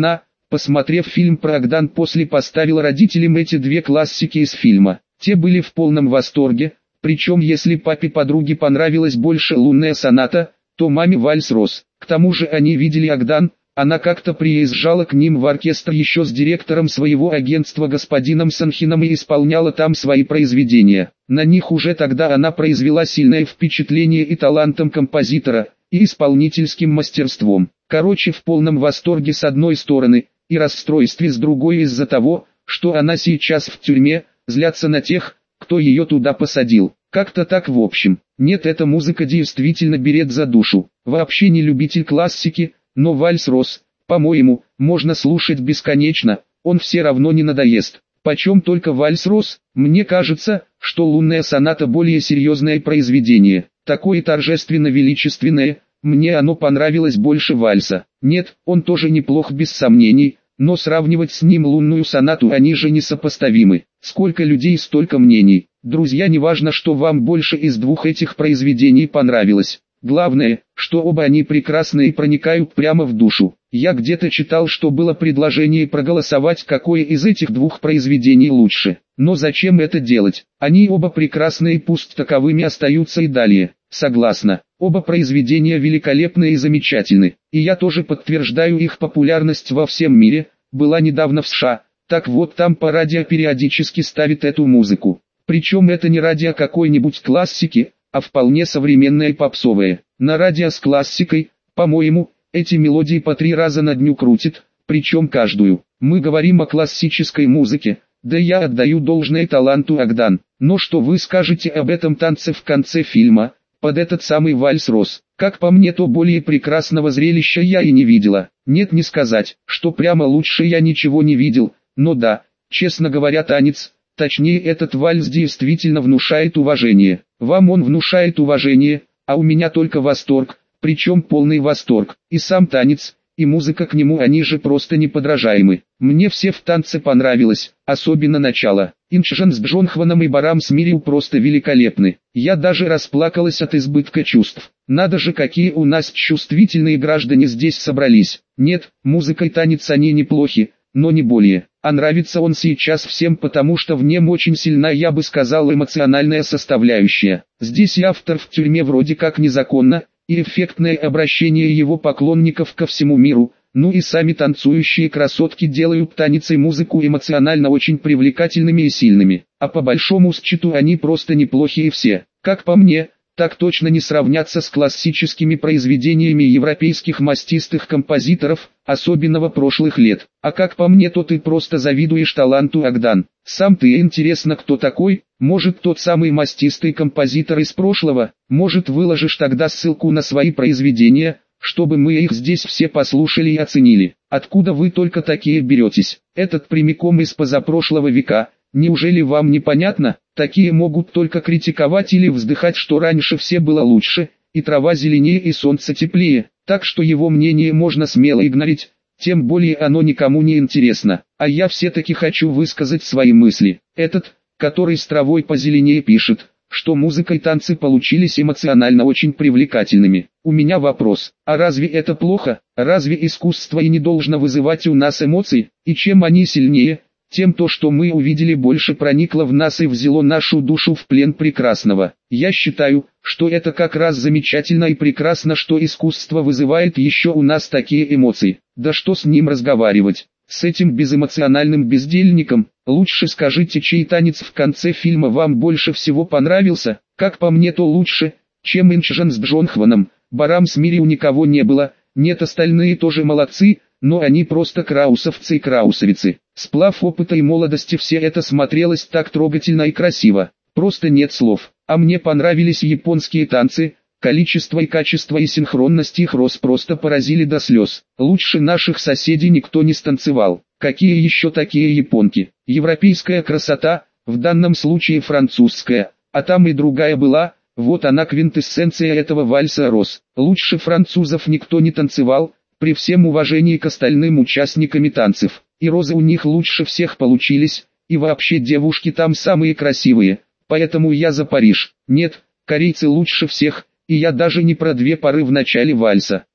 Speaker 1: посмотрев фильм про Агдан, после поставил родителям эти две классики из фильма. Те были в полном восторге, причем если папе подруги понравилась больше «Лунная соната», то маме «Вальс-Рос». К тому же они видели Агдан, она как-то приезжала к ним в оркестр еще с директором своего агентства господином Санхином и исполняла там свои произведения. На них уже тогда она произвела сильное впечатление и талантом композитора, и исполнительским мастерством. Короче, в полном восторге с одной стороны, и расстройстве с другой из-за того, что она сейчас в тюрьме, злятся на тех, кто ее туда посадил. Как-то так в общем. Нет, эта музыка действительно берет за душу. Вообще не любитель классики, но «Вальс-Рос», по-моему, можно слушать бесконечно, он все равно не надоест. Почем только «Вальс-Рос», мне кажется, что «Лунная соната» более серьезное произведение, такое торжественно-величественное, мне оно понравилось больше «Вальса». Нет, он тоже неплох без сомнений, но сравнивать с ним «Лунную сонату» они же несопоставимы. Сколько людей, столько мнений. Друзья, не важно, что вам больше из двух этих произведений понравилось. Главное, что оба они прекрасны и проникают прямо в душу. Я где-то читал, что было предложение проголосовать, какое из этих двух произведений лучше. Но зачем это делать? Они оба прекрасны и пусть таковыми остаются и далее. Согласна, оба произведения великолепны и замечательны. И я тоже подтверждаю их популярность во всем мире. Была недавно в США, так вот там по радио периодически ставят эту музыку. Причем это не радио какой-нибудь классики, а вполне современное попсовое. На радио с классикой, по-моему, эти мелодии по три раза на дню крутят, причем каждую. Мы говорим о классической музыке, да я отдаю должное таланту Агдан. Но что вы скажете об этом танце в конце фильма, под этот самый «Вальс-Рос»? Как по мне, то более прекрасного зрелища я и не видела. Нет, не сказать, что прямо лучше я ничего не видел, но да, честно говоря, танец, точнее этот вальс действительно внушает уважение. Вам он внушает уважение, а у меня только восторг, причем полный восторг. И сам танец, и музыка к нему, они же просто неподражаемы. Мне все в танце понравилось, особенно начало. Инчжан с Бджонхваном и Барам с Мирил просто великолепны. Я даже расплакалась от избытка чувств. Надо же, какие у нас чувствительные граждане здесь собрались. Нет, музыка и танец они неплохи, но не более. А нравится он сейчас всем, потому что в нем очень сильна, я бы сказал, эмоциональная составляющая. Здесь и автор в тюрьме вроде как незаконно, и эффектное обращение его поклонников ко всему миру, ну и сами танцующие красотки делают танец и музыку эмоционально очень привлекательными и сильными. А по большому счету они просто неплохие все. Как по мне, так точно не сравнятся с классическими произведениями европейских мастистых композиторов, особенно прошлых лет. А как по мне, то ты просто завидуешь таланту Агдан. Сам ты, интересно, кто такой? Может, тот самый мастистый композитор из прошлого? Может, выложишь тогда ссылку на свои произведения, чтобы мы их здесь все послушали и оценили? Откуда вы только такие беретесь? Этот прямиком из позапрошлого века. Неужели вам непонятно? Такие могут только критиковать или вздыхать, что раньше все было лучше, и трава зеленее и солнце теплее, так что его мнение можно смело игнорить, тем более оно никому не интересно. А я все-таки хочу высказать свои мысли. Этот, который с травой позеленее, пишет, что музыка и танцы получились эмоционально очень привлекательными. У меня вопрос, а разве это плохо? Разве искусство и не должно вызывать у нас эмоции? И чем они сильнее, тем то, что мы увидели, больше проникло в нас и взяло нашу душу в плен прекрасного. Я считаю, что это как раз замечательно и прекрасно, что искусство вызывает еще у нас такие эмоции. Да что с ним разговаривать? С этим безэмоциональным бездельником? Лучше скажите, чей танец в конце фильма вам больше всего понравился? Как по мне, то лучше, чем Инчжан с Бджонхваном. Барам с Мири у никого не было. Нет, остальные тоже молодцы, но они просто краусовцы и краусовицы. Сплав опыта и молодости, все это смотрелось так трогательно и красиво. Просто нет слов. А мне понравились японские танцы. Количество и качество и синхронность их рост просто поразили до слез. Лучше наших соседей никто не станцевал. Какие еще такие японки? Европейская красота, в данном случае французская, а там и другая была. Вот она, квинтэссенция этого вальса-рос. Лучше французов никто не танцевал, при всем уважении к остальным участникам танцев. И розы у них лучше всех получились, и вообще девушки там самые красивые, поэтому я за Париж. Нет, корейцы лучше всех, и я даже не про две пары в начале вальса.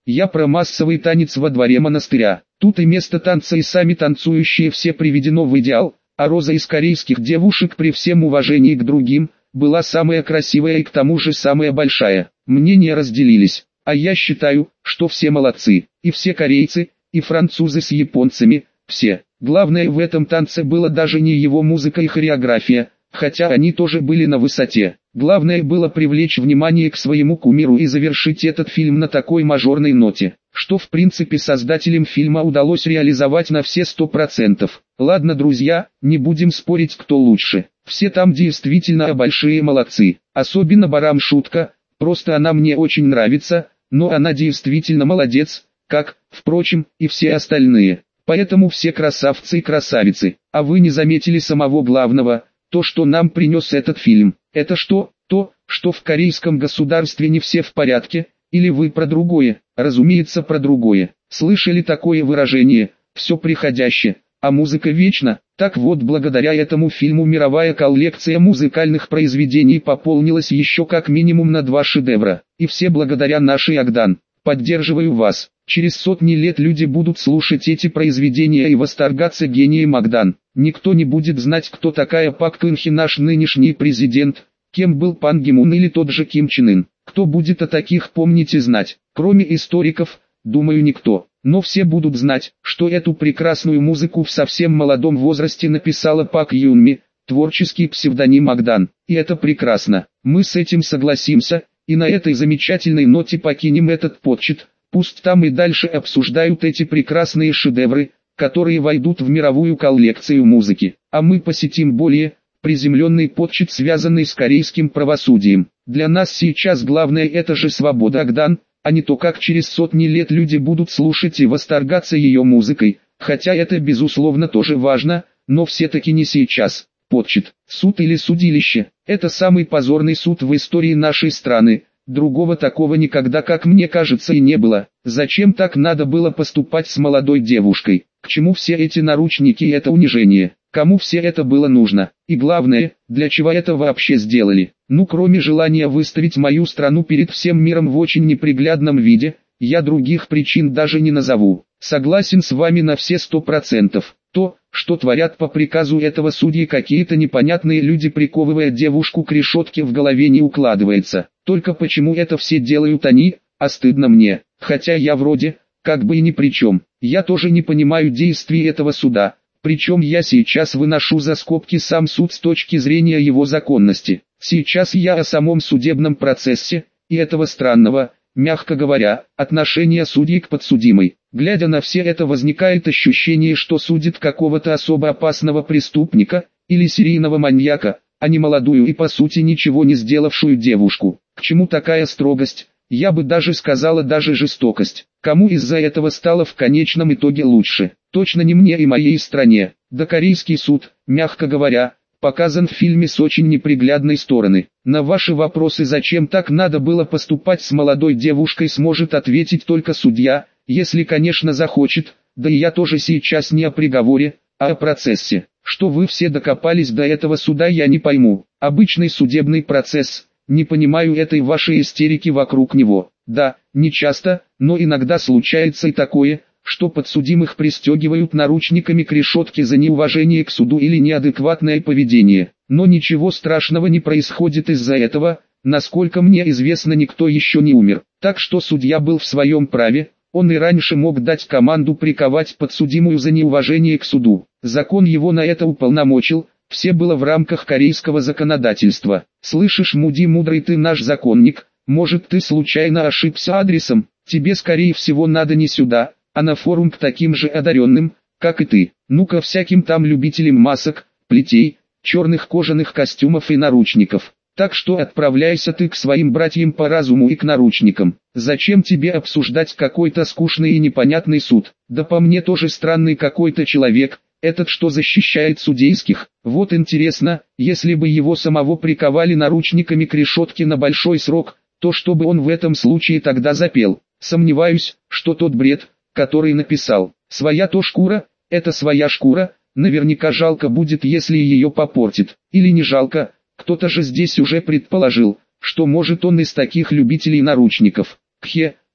Speaker 1: Я про массовый танец во дворе монастыря. Тут и место танца, и сами танцующие все приведено в идеал, а Роза из корейских девушек, при всем уважении к другим, была самая красивая и к тому же самая большая. Мнения разделились, а я считаю, что все молодцы, и все корейцы, и французы с японцами, все. Главное в этом танце было даже не его музыка и хореография, хотя они тоже были на высоте. Главное было привлечь внимание к своему кумиру и завершить этот фильм на такой мажорной ноте, что в принципе создателям фильма удалось реализовать на все сто процентов. Ладно, друзья, не будем спорить, кто лучше. Все там действительно большие молодцы, особенно Барам Шутка, просто она мне очень нравится, но она действительно молодец, как, впрочем, и все остальные. Поэтому все красавцы и красавицы. А вы не заметили самого главного, то, что нам принес этот фильм? Это что? То, что в корейском государстве не все в порядке? Или вы про другое? Разумеется, про другое. Слышали такое выражение: «Все приходящее, а музыка вечна»? Так вот, благодаря этому фильму мировая коллекция музыкальных произведений пополнилась еще как минимум на два шедевра. И все благодаря нашей Агдан. Поддерживаю вас. Через сотни лет люди будут слушать эти произведения и восторгаться гением Агдан. Никто не будет знать, кто такая Пак Кын Хе, наш нынешний президент, кем был Пан Ги Мун или тот же Ким Чен Ын. Кто будет о таких помнить и знать? Кроме историков, думаю, никто. Но все будут знать, что эту прекрасную музыку в совсем молодом возрасте написала Пак Юнми, творческий псевдоним Агдан. И это прекрасно. Мы с этим согласимся, и на этой замечательной ноте покинем этот подсчет. Пусть там и дальше обсуждают эти прекрасные шедевры, которые войдут в мировую коллекцию музыки. А мы посетим более приземленный подсчет, связанный с корейским правосудием. Для нас сейчас главное это же свобода Агдан, а не то, как через сотни лет люди будут слушать и восторгаться ее музыкой, хотя это безусловно тоже важно, но все-таки не сейчас. Подсчет, суд или судилище – это самый позорный суд в истории нашей страны. Другого такого никогда, как мне кажется, и не было. Зачем так надо было поступать с молодой девушкой? К чему все эти наручники и это унижение? Кому все это было нужно? И главное, для чего это вообще сделали? Ну, кроме желания выставить мою страну перед всем миром в очень неприглядном виде, я других причин даже не назову. Согласен с вами на все сто процентов. То, что творят по приказу этого судьи какие-то непонятные люди, приковывая девушку к решетке, в голове не укладывается. Только почему это все делают они, а стыдно мне, хотя я вроде, как бы и ни при чем. Я тоже не понимаю действий этого суда, причем я сейчас выношу за скобки сам суд с точки зрения его законности. Сейчас я о самом судебном процессе, и этого странного, мягко говоря, отношения судьи к подсудимой. Глядя на все это, возникает ощущение, что судит какого-то особо опасного преступника, или серийного маньяка, а не молодую и по сути ничего не сделавшую девушку. К чему такая строгость? Я бы даже сказала, даже жестокость. Кому из-за этого стало в конечном итоге лучше? Точно не мне и моей стране. Да корейский суд, мягко говоря, показан в фильме с очень неприглядной стороны. На ваши вопросы, зачем так надо было поступать с молодой девушкой, сможет ответить только судья, если, конечно, захочет. Да и я тоже сейчас не о приговоре, а о процессе. Что вы все докопались до этого суда, я не пойму. Обычный судебный процесс. Не понимаю этой вашей истерики вокруг него. Да, не часто, но иногда случается и такое, что подсудимых пристегивают наручниками к решетке за неуважение к суду или неадекватное поведение. Но ничего страшного не происходит из-за этого, насколько мне известно, никто еще не умер. Так что судья был в своем праве, он и раньше мог дать команду приковать подсудимую за неуважение к суду. Закон его на это уполномочил. Все было в рамках корейского законодательства. Слышишь, Муди мудрый, ты наш законник, может ты случайно ошибся адресом? Тебе скорее всего надо не сюда, а на форум к таким же одаренным, как и ты. Ну-ка, всяким там любителям масок, плетей, черных кожаных костюмов и наручников. Так что отправляйся ты к своим братьям по разуму и к наручникам. Зачем тебе обсуждать какой-то скучный и непонятный суд? Да по мне тоже странный какой-то человек. Этот что защищает судейских? Вот интересно, если бы его самого приковали наручниками к решетке на большой срок, то что бы он в этом случае тогда запел? Сомневаюсь, что тот бред, который написал. Своя то шкура, это своя шкура, наверняка жалко будет, если ее попортит. Или не жалко, кто-то же здесь уже предположил, что может он из таких любителей наручников. Кхе,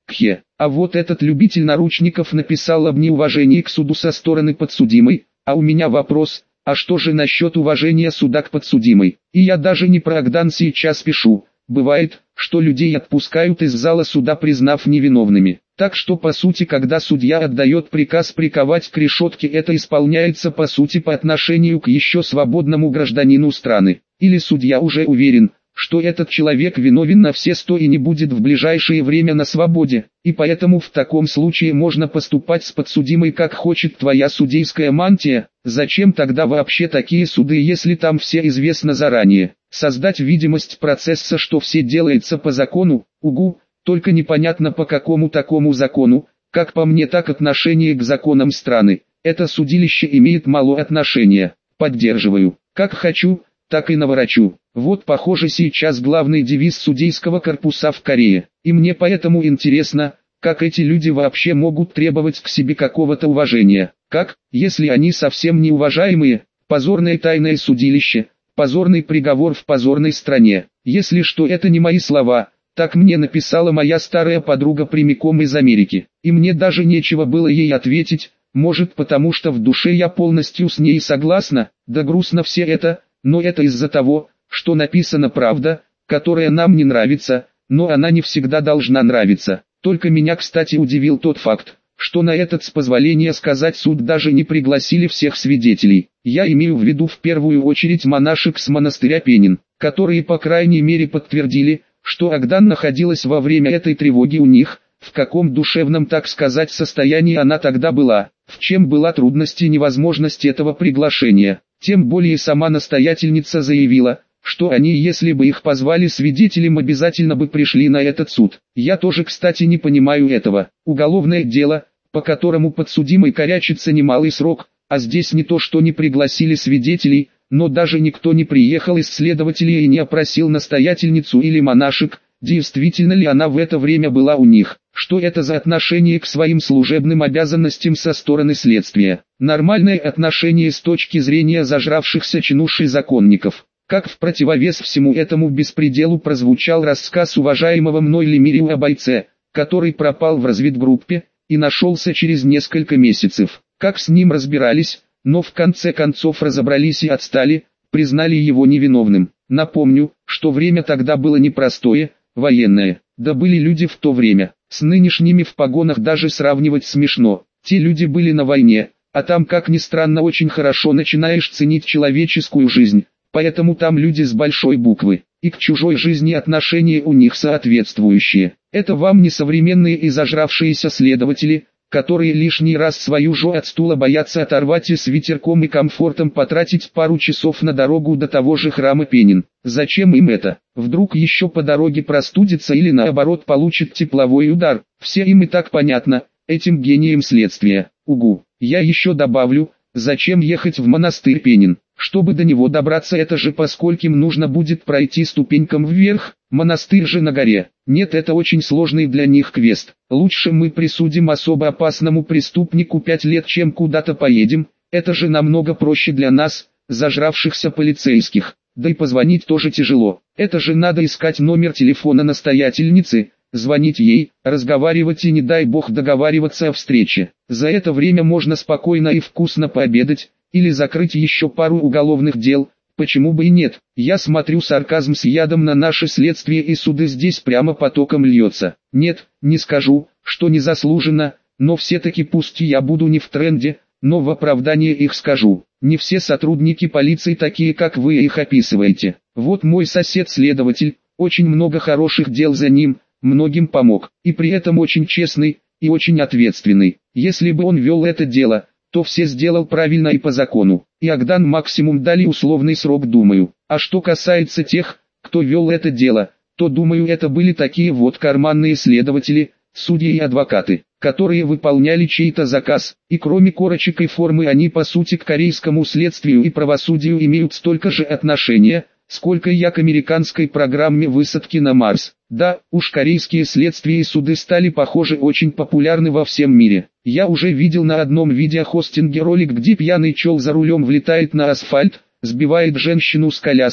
Speaker 1: Кхе. А вот этот любитель наручников написал об неуважении к суду со стороны подсудимой, а у меня вопрос, а что же насчет уважения суда к подсудимой? И я даже не про Агдан сейчас пишу. Бывает, что людей отпускают из зала суда, признав невиновными. Так что по сути, когда судья отдает приказ приковать к решетке, это исполняется по сути по отношению к еще свободному гражданину страны. Или судья уже уверен, что этот человек виновен на все сто и не будет в ближайшее время на свободе, и поэтому в таком случае можно поступать с подсудимой как хочет твоя судейская мантия. Зачем тогда вообще такие суды, если там все известно заранее? Создать видимость процесса, что все делается по закону, угу, только непонятно по какому такому закону. Как по мне, так отношение к законам страны, это судилище имеет мало отношения. Поддерживаю, как хочу, так и наворочу. Вот похоже сейчас главный девиз судейского корпуса в Корее. И мне поэтому интересно, как эти люди вообще могут требовать к себе какого-то уважения. Как, если они совсем неуважаемые? Позорное тайное судилище, позорный приговор в позорной стране. Если что, это не мои слова, так мне написала моя старая подруга прямиком из Америки. И мне даже нечего было ей ответить, может потому что в душе я полностью с ней согласна, да грустно все это, но это из-за того, что написана правда, которая нам не нравится, но она не всегда должна нравиться. Только меня, кстати, удивил тот факт, что на этот, с позволения сказать, суд даже не пригласили всех свидетелей. Я имею в виду в первую очередь монашек с монастыря Пенин, которые по крайней мере подтвердили, что Агдан находилась во время этой тревоги у них, в каком душевном, так сказать, состоянии она тогда была, в чем была трудность и невозможность этого приглашения. Тем более сама настоятельница заявила, что они, если бы их позвали свидетелем, обязательно бы пришли на этот суд. Я тоже, кстати, не понимаю этого. Уголовное дело, по которому подсудимый корячится немалый срок, а здесь не то что не пригласили свидетелей, но даже никто не приехал из следователей и не опросил настоятельницу или монашек, действительно ли она в это время была у них. Что это за отношение к своим служебным обязанностям со стороны следствия? Нормальное отношение с точки зрения зажравшихся чинушей законников. Как в противовес всему этому беспределу прозвучал рассказ уважаемого мной Лемирию о бойце, который пропал в разведгруппе и нашелся через несколько месяцев. Как с ним разбирались, но в конце концов разобрались и отстали, признали его невиновным. Напомню, что время тогда было непростое, военное. Да были люди в то время, с нынешними в погонах даже сравнивать смешно. Те люди были на войне, а там, как ни странно, очень хорошо начинаешь ценить человеческую жизнь. Поэтому там люди с большой буквы, и к чужой жизни отношения у них соответствующие. Это вам не современные и зажравшиеся следователи, которые лишний раз свою жо от стула боятся оторвать и с ветерком и комфортом потратить пару часов на дорогу до того же храма Пенин. Зачем им это? Вдруг еще по дороге простудится или наоборот получит тепловой удар. Все им и так понятно, этим гением следствия. Угу. Я еще добавлю, зачем ехать в монастырь Пенин? Чтобы до него добраться, это же по скольким нужно будет пройти ступенькам вверх, монастырь же на горе. Нет, это очень сложный для них квест. Лучше мы присудим особо опасному преступнику пять лет, чем куда-то поедем. Это же намного проще для нас, зажравшихся полицейских. Да и позвонить тоже тяжело. Это же надо искать номер телефона настоятельницы, звонить ей, разговаривать и не дай бог договариваться о встрече. За это время можно спокойно и вкусно пообедать, или закрыть еще пару уголовных дел, почему бы и нет. Я смотрю, сарказм с ядом на наше следствие и суды здесь прямо потоком льется. Нет, не скажу, что незаслуженно, но все-таки пусть я буду не в тренде, но в оправдание их скажу. Не все сотрудники полиции такие, как вы их описываете. Вот мой сосед-следователь, очень много хороших дел за ним, многим помог, и при этом очень честный, и очень ответственный. Если бы он вел это дело, то все сделал правильно и по закону, и Агдан максимум дали условный срок, думаю. А что касается тех, кто вел это дело, то думаю, это были такие вот карманные следователи, судьи и адвокаты, которые выполняли чей-то заказ, и кроме корочек и формы они по сути к корейскому следствию и правосудию имеют столько же отношения, сколько я к американской программе высадки на Марс. Да, уж корейские следствия и суды стали, похоже, очень популярны во всем мире. Я уже видел на одном видеохостинге ролик, где пьяный чел за рулем влетает на асфальт, сбивает женщину с коляской,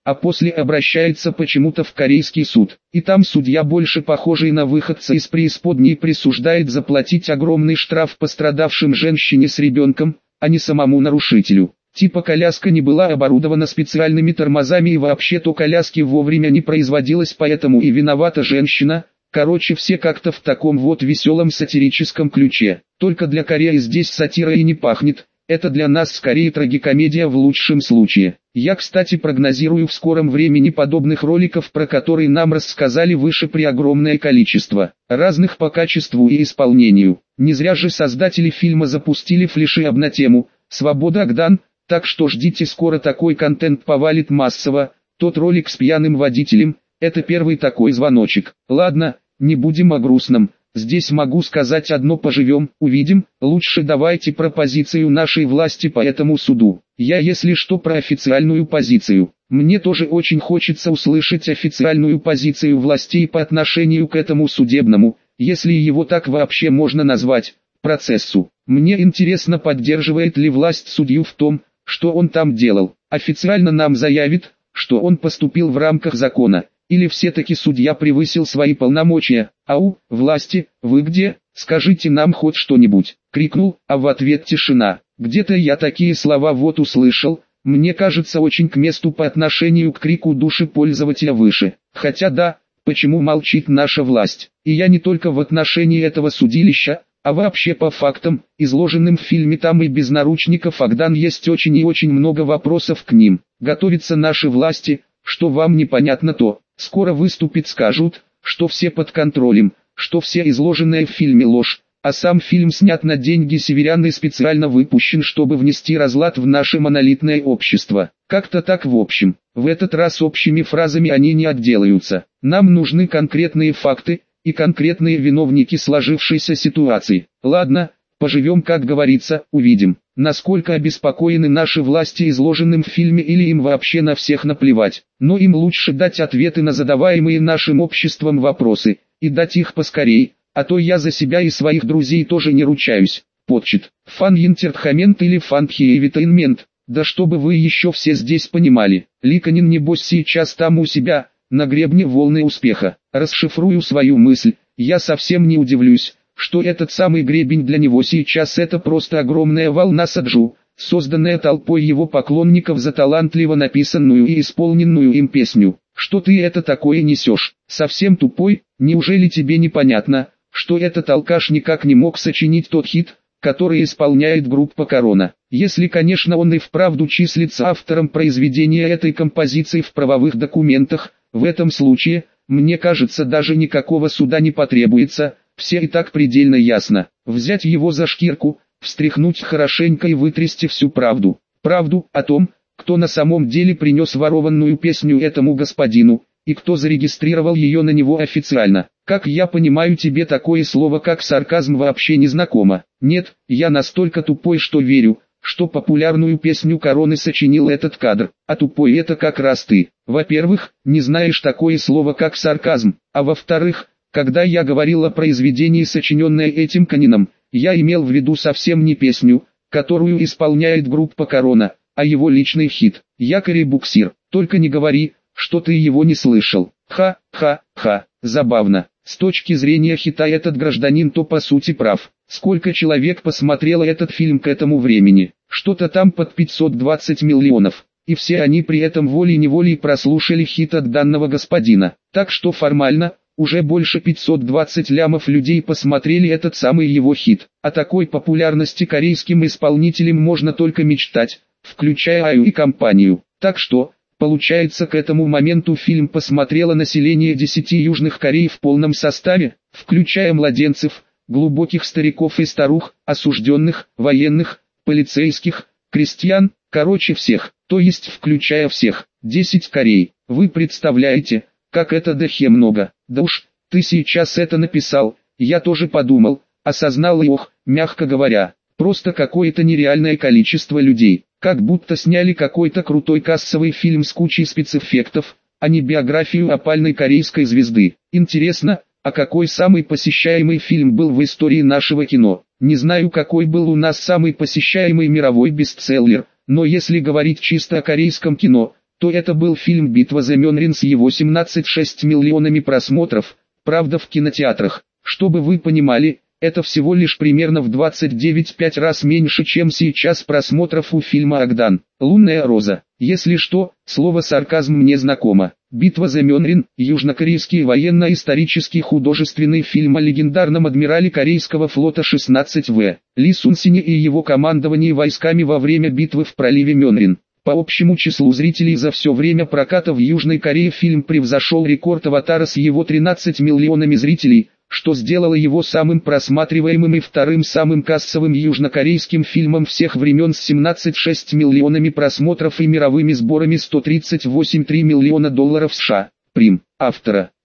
Speaker 1: а после обращается почему-то в корейский суд. И там судья, больше похожий на выходца из преисподней, присуждает заплатить огромный штраф пострадавшим женщине с ребенком, а не самому нарушителю. Типа коляска не была оборудована специальными тормозами и вообще-то коляски вовремя не производилось, поэтому и виновата женщина. Короче, все как-то в таком вот веселом сатирическом ключе. Только для Кореи здесь сатира и не пахнет. Это для нас скорее трагикомедия в лучшем случае. Я, кстати, прогнозирую в скором времени подобных роликов, про которые нам рассказали выше, при огромное количество, разных по качеству и исполнению. Не зря же создатели фильма запустили флешмоб на тему «Свобода Агдан», так что ждите, скоро такой контент повалит массово. Тот ролик с пьяным водителем – это первый такой звоночек. Ладно, не будем о грустном. Здесь могу сказать одно: поживем, увидим. Лучше давайте про позицию нашей власти по этому суду. Я, если что, про официальную позицию. Мне тоже очень хочется услышать официальную позицию властей по отношению к этому судебному, если его так вообще можно назвать, процессу. Мне интересно, поддерживает ли власть судью в том, что он там делал. Официально нам заявит, что он поступил в рамках закона. Или все-таки судья превысил свои полномочия? Ау, власти, вы где? Скажите нам хоть что-нибудь. Крикнул, а в ответ тишина. Где-то я такие слова вот услышал. Мне кажется, очень к месту по отношению к крику души пользователя выше. Хотя да, почему молчит наша власть? И я не только в отношении этого судилища, а вообще по фактам, изложенным в фильме. Там и без наручников Агдан есть очень и очень много вопросов к ним. Готовятся наши власти, что вам непонятно, то скоро выступит, скажут, что все под контролем, что все изложенное в фильме ложь, а сам фильм снят на деньги северян и специально выпущен, чтобы внести разлад в наше монолитное общество. Как-то так. В общем, в этот раз общими фразами они не отделаются. Нам нужны конкретные факты и конкретные виновники сложившейся ситуации. Ладно, поживем, как говорится, увидим. Насколько обеспокоены наши власти изложенным в фильме, или им вообще на всех наплевать. Но им лучше дать ответы на задаваемые нашим обществом вопросы, и дать их поскорей, а то я за себя и своих друзей тоже не ручаюсь. Подчит, фан-интертхамент или фан-хиевитайнмент, да чтобы вы еще все здесь понимали. Ликанин небось сейчас там у себя, на гребне волны успеха. Расшифрую свою мысль, я совсем не удивлюсь, что этот самый гребень для него сейчас это просто огромная волна саджу, созданная толпой его поклонников за талантливо написанную и исполненную им песню. Что ты это такое несешь? Совсем тупой? Неужели тебе непонятно, что этот алкаш никак не мог сочинить тот хит, который исполняет группа Корона? Если, конечно, он и вправду числится автором произведения этой композиции в правовых документах, в этом случае, мне кажется, даже никакого суда не потребуется. Все и так предельно ясно. Взять его за шкирку, встряхнуть хорошенько и вытрясти всю правду. Правду о том, кто на самом деле принес ворованную песню этому господину, и кто зарегистрировал ее на него официально. Как я понимаю, тебе такое слово как сарказм вообще не знакомо. Нет, я настолько тупой, что верю, что популярную песню Короны сочинил этот кадр. А тупой это как раз ты. Во-первых, не знаешь такое слово как сарказм, а во-вторых, когда я говорил о произведении, сочиненное этим Канином, я имел в виду совсем не песню, которую исполняет группа Корона, а его личный хит «Якорь и буксир». Только не говори, что ты его не слышал. Ха-ха-ха, забавно. С точки зрения хита этот гражданин то по сути прав. Сколько человек посмотрело этот фильм к этому времени? Что-то там под пятьсот двадцать миллионов. И все они при этом волей-неволей прослушали хит от данного господина. Так что формально, уже больше пятьсот двадцать лямов людей посмотрели этот самый его хит. О такой популярности корейским исполнителям можно только мечтать, включая Аю и компанию. Так что, получается, к этому моменту фильм посмотрело население десяти южных Корей в полном составе, включая младенцев, глубоких стариков и старух, осужденных, военных, полицейских, крестьян, короче всех, то есть включая всех, десять Корей. Вы представляете, как это дахе много? Да уж, ты сейчас это написал, я тоже подумал, осознал и ох, мягко говоря, просто какое-то нереальное количество людей, как будто сняли какой-то крутой кассовый фильм с кучей спецэффектов, а не биографию опальной корейской звезды. Интересно, а какой самый посещаемый фильм был в истории нашего кино? Не знаю, какой был у нас самый посещаемый мировой бестселлер, но если говорить чисто о корейском кино, то это был фильм «Битва за Мёнрин» с его семнадцать целых шесть миллионами просмотров, правда в кинотеатрах. Чтобы вы понимали, это всего лишь примерно в двадцать девять целых пять раз меньше, чем сейчас просмотров у фильма «Агдан. Лунная роза». Если что, слово «сарказм» мне знакомо. «Битва за Мёнрин» – южнокорейский военно-исторический художественный фильм о легендарном адмирале корейского флота шестнадцать вэ. Ли Сун-сине и его командовании войсками во время битвы в проливе Мёнрин. По общему числу зрителей за все время проката в Южной Корее фильм превзошел рекорд «Аватара» с его тринадцатью миллионами зрителей, что сделало его самым просматриваемым и вторым самым кассовым южнокорейским фильмом всех времен с семнадцатью целых шесть миллионами просмотров и мировыми сборами сто тридцать восемь целых три миллиона долларов США. Прим. Автора.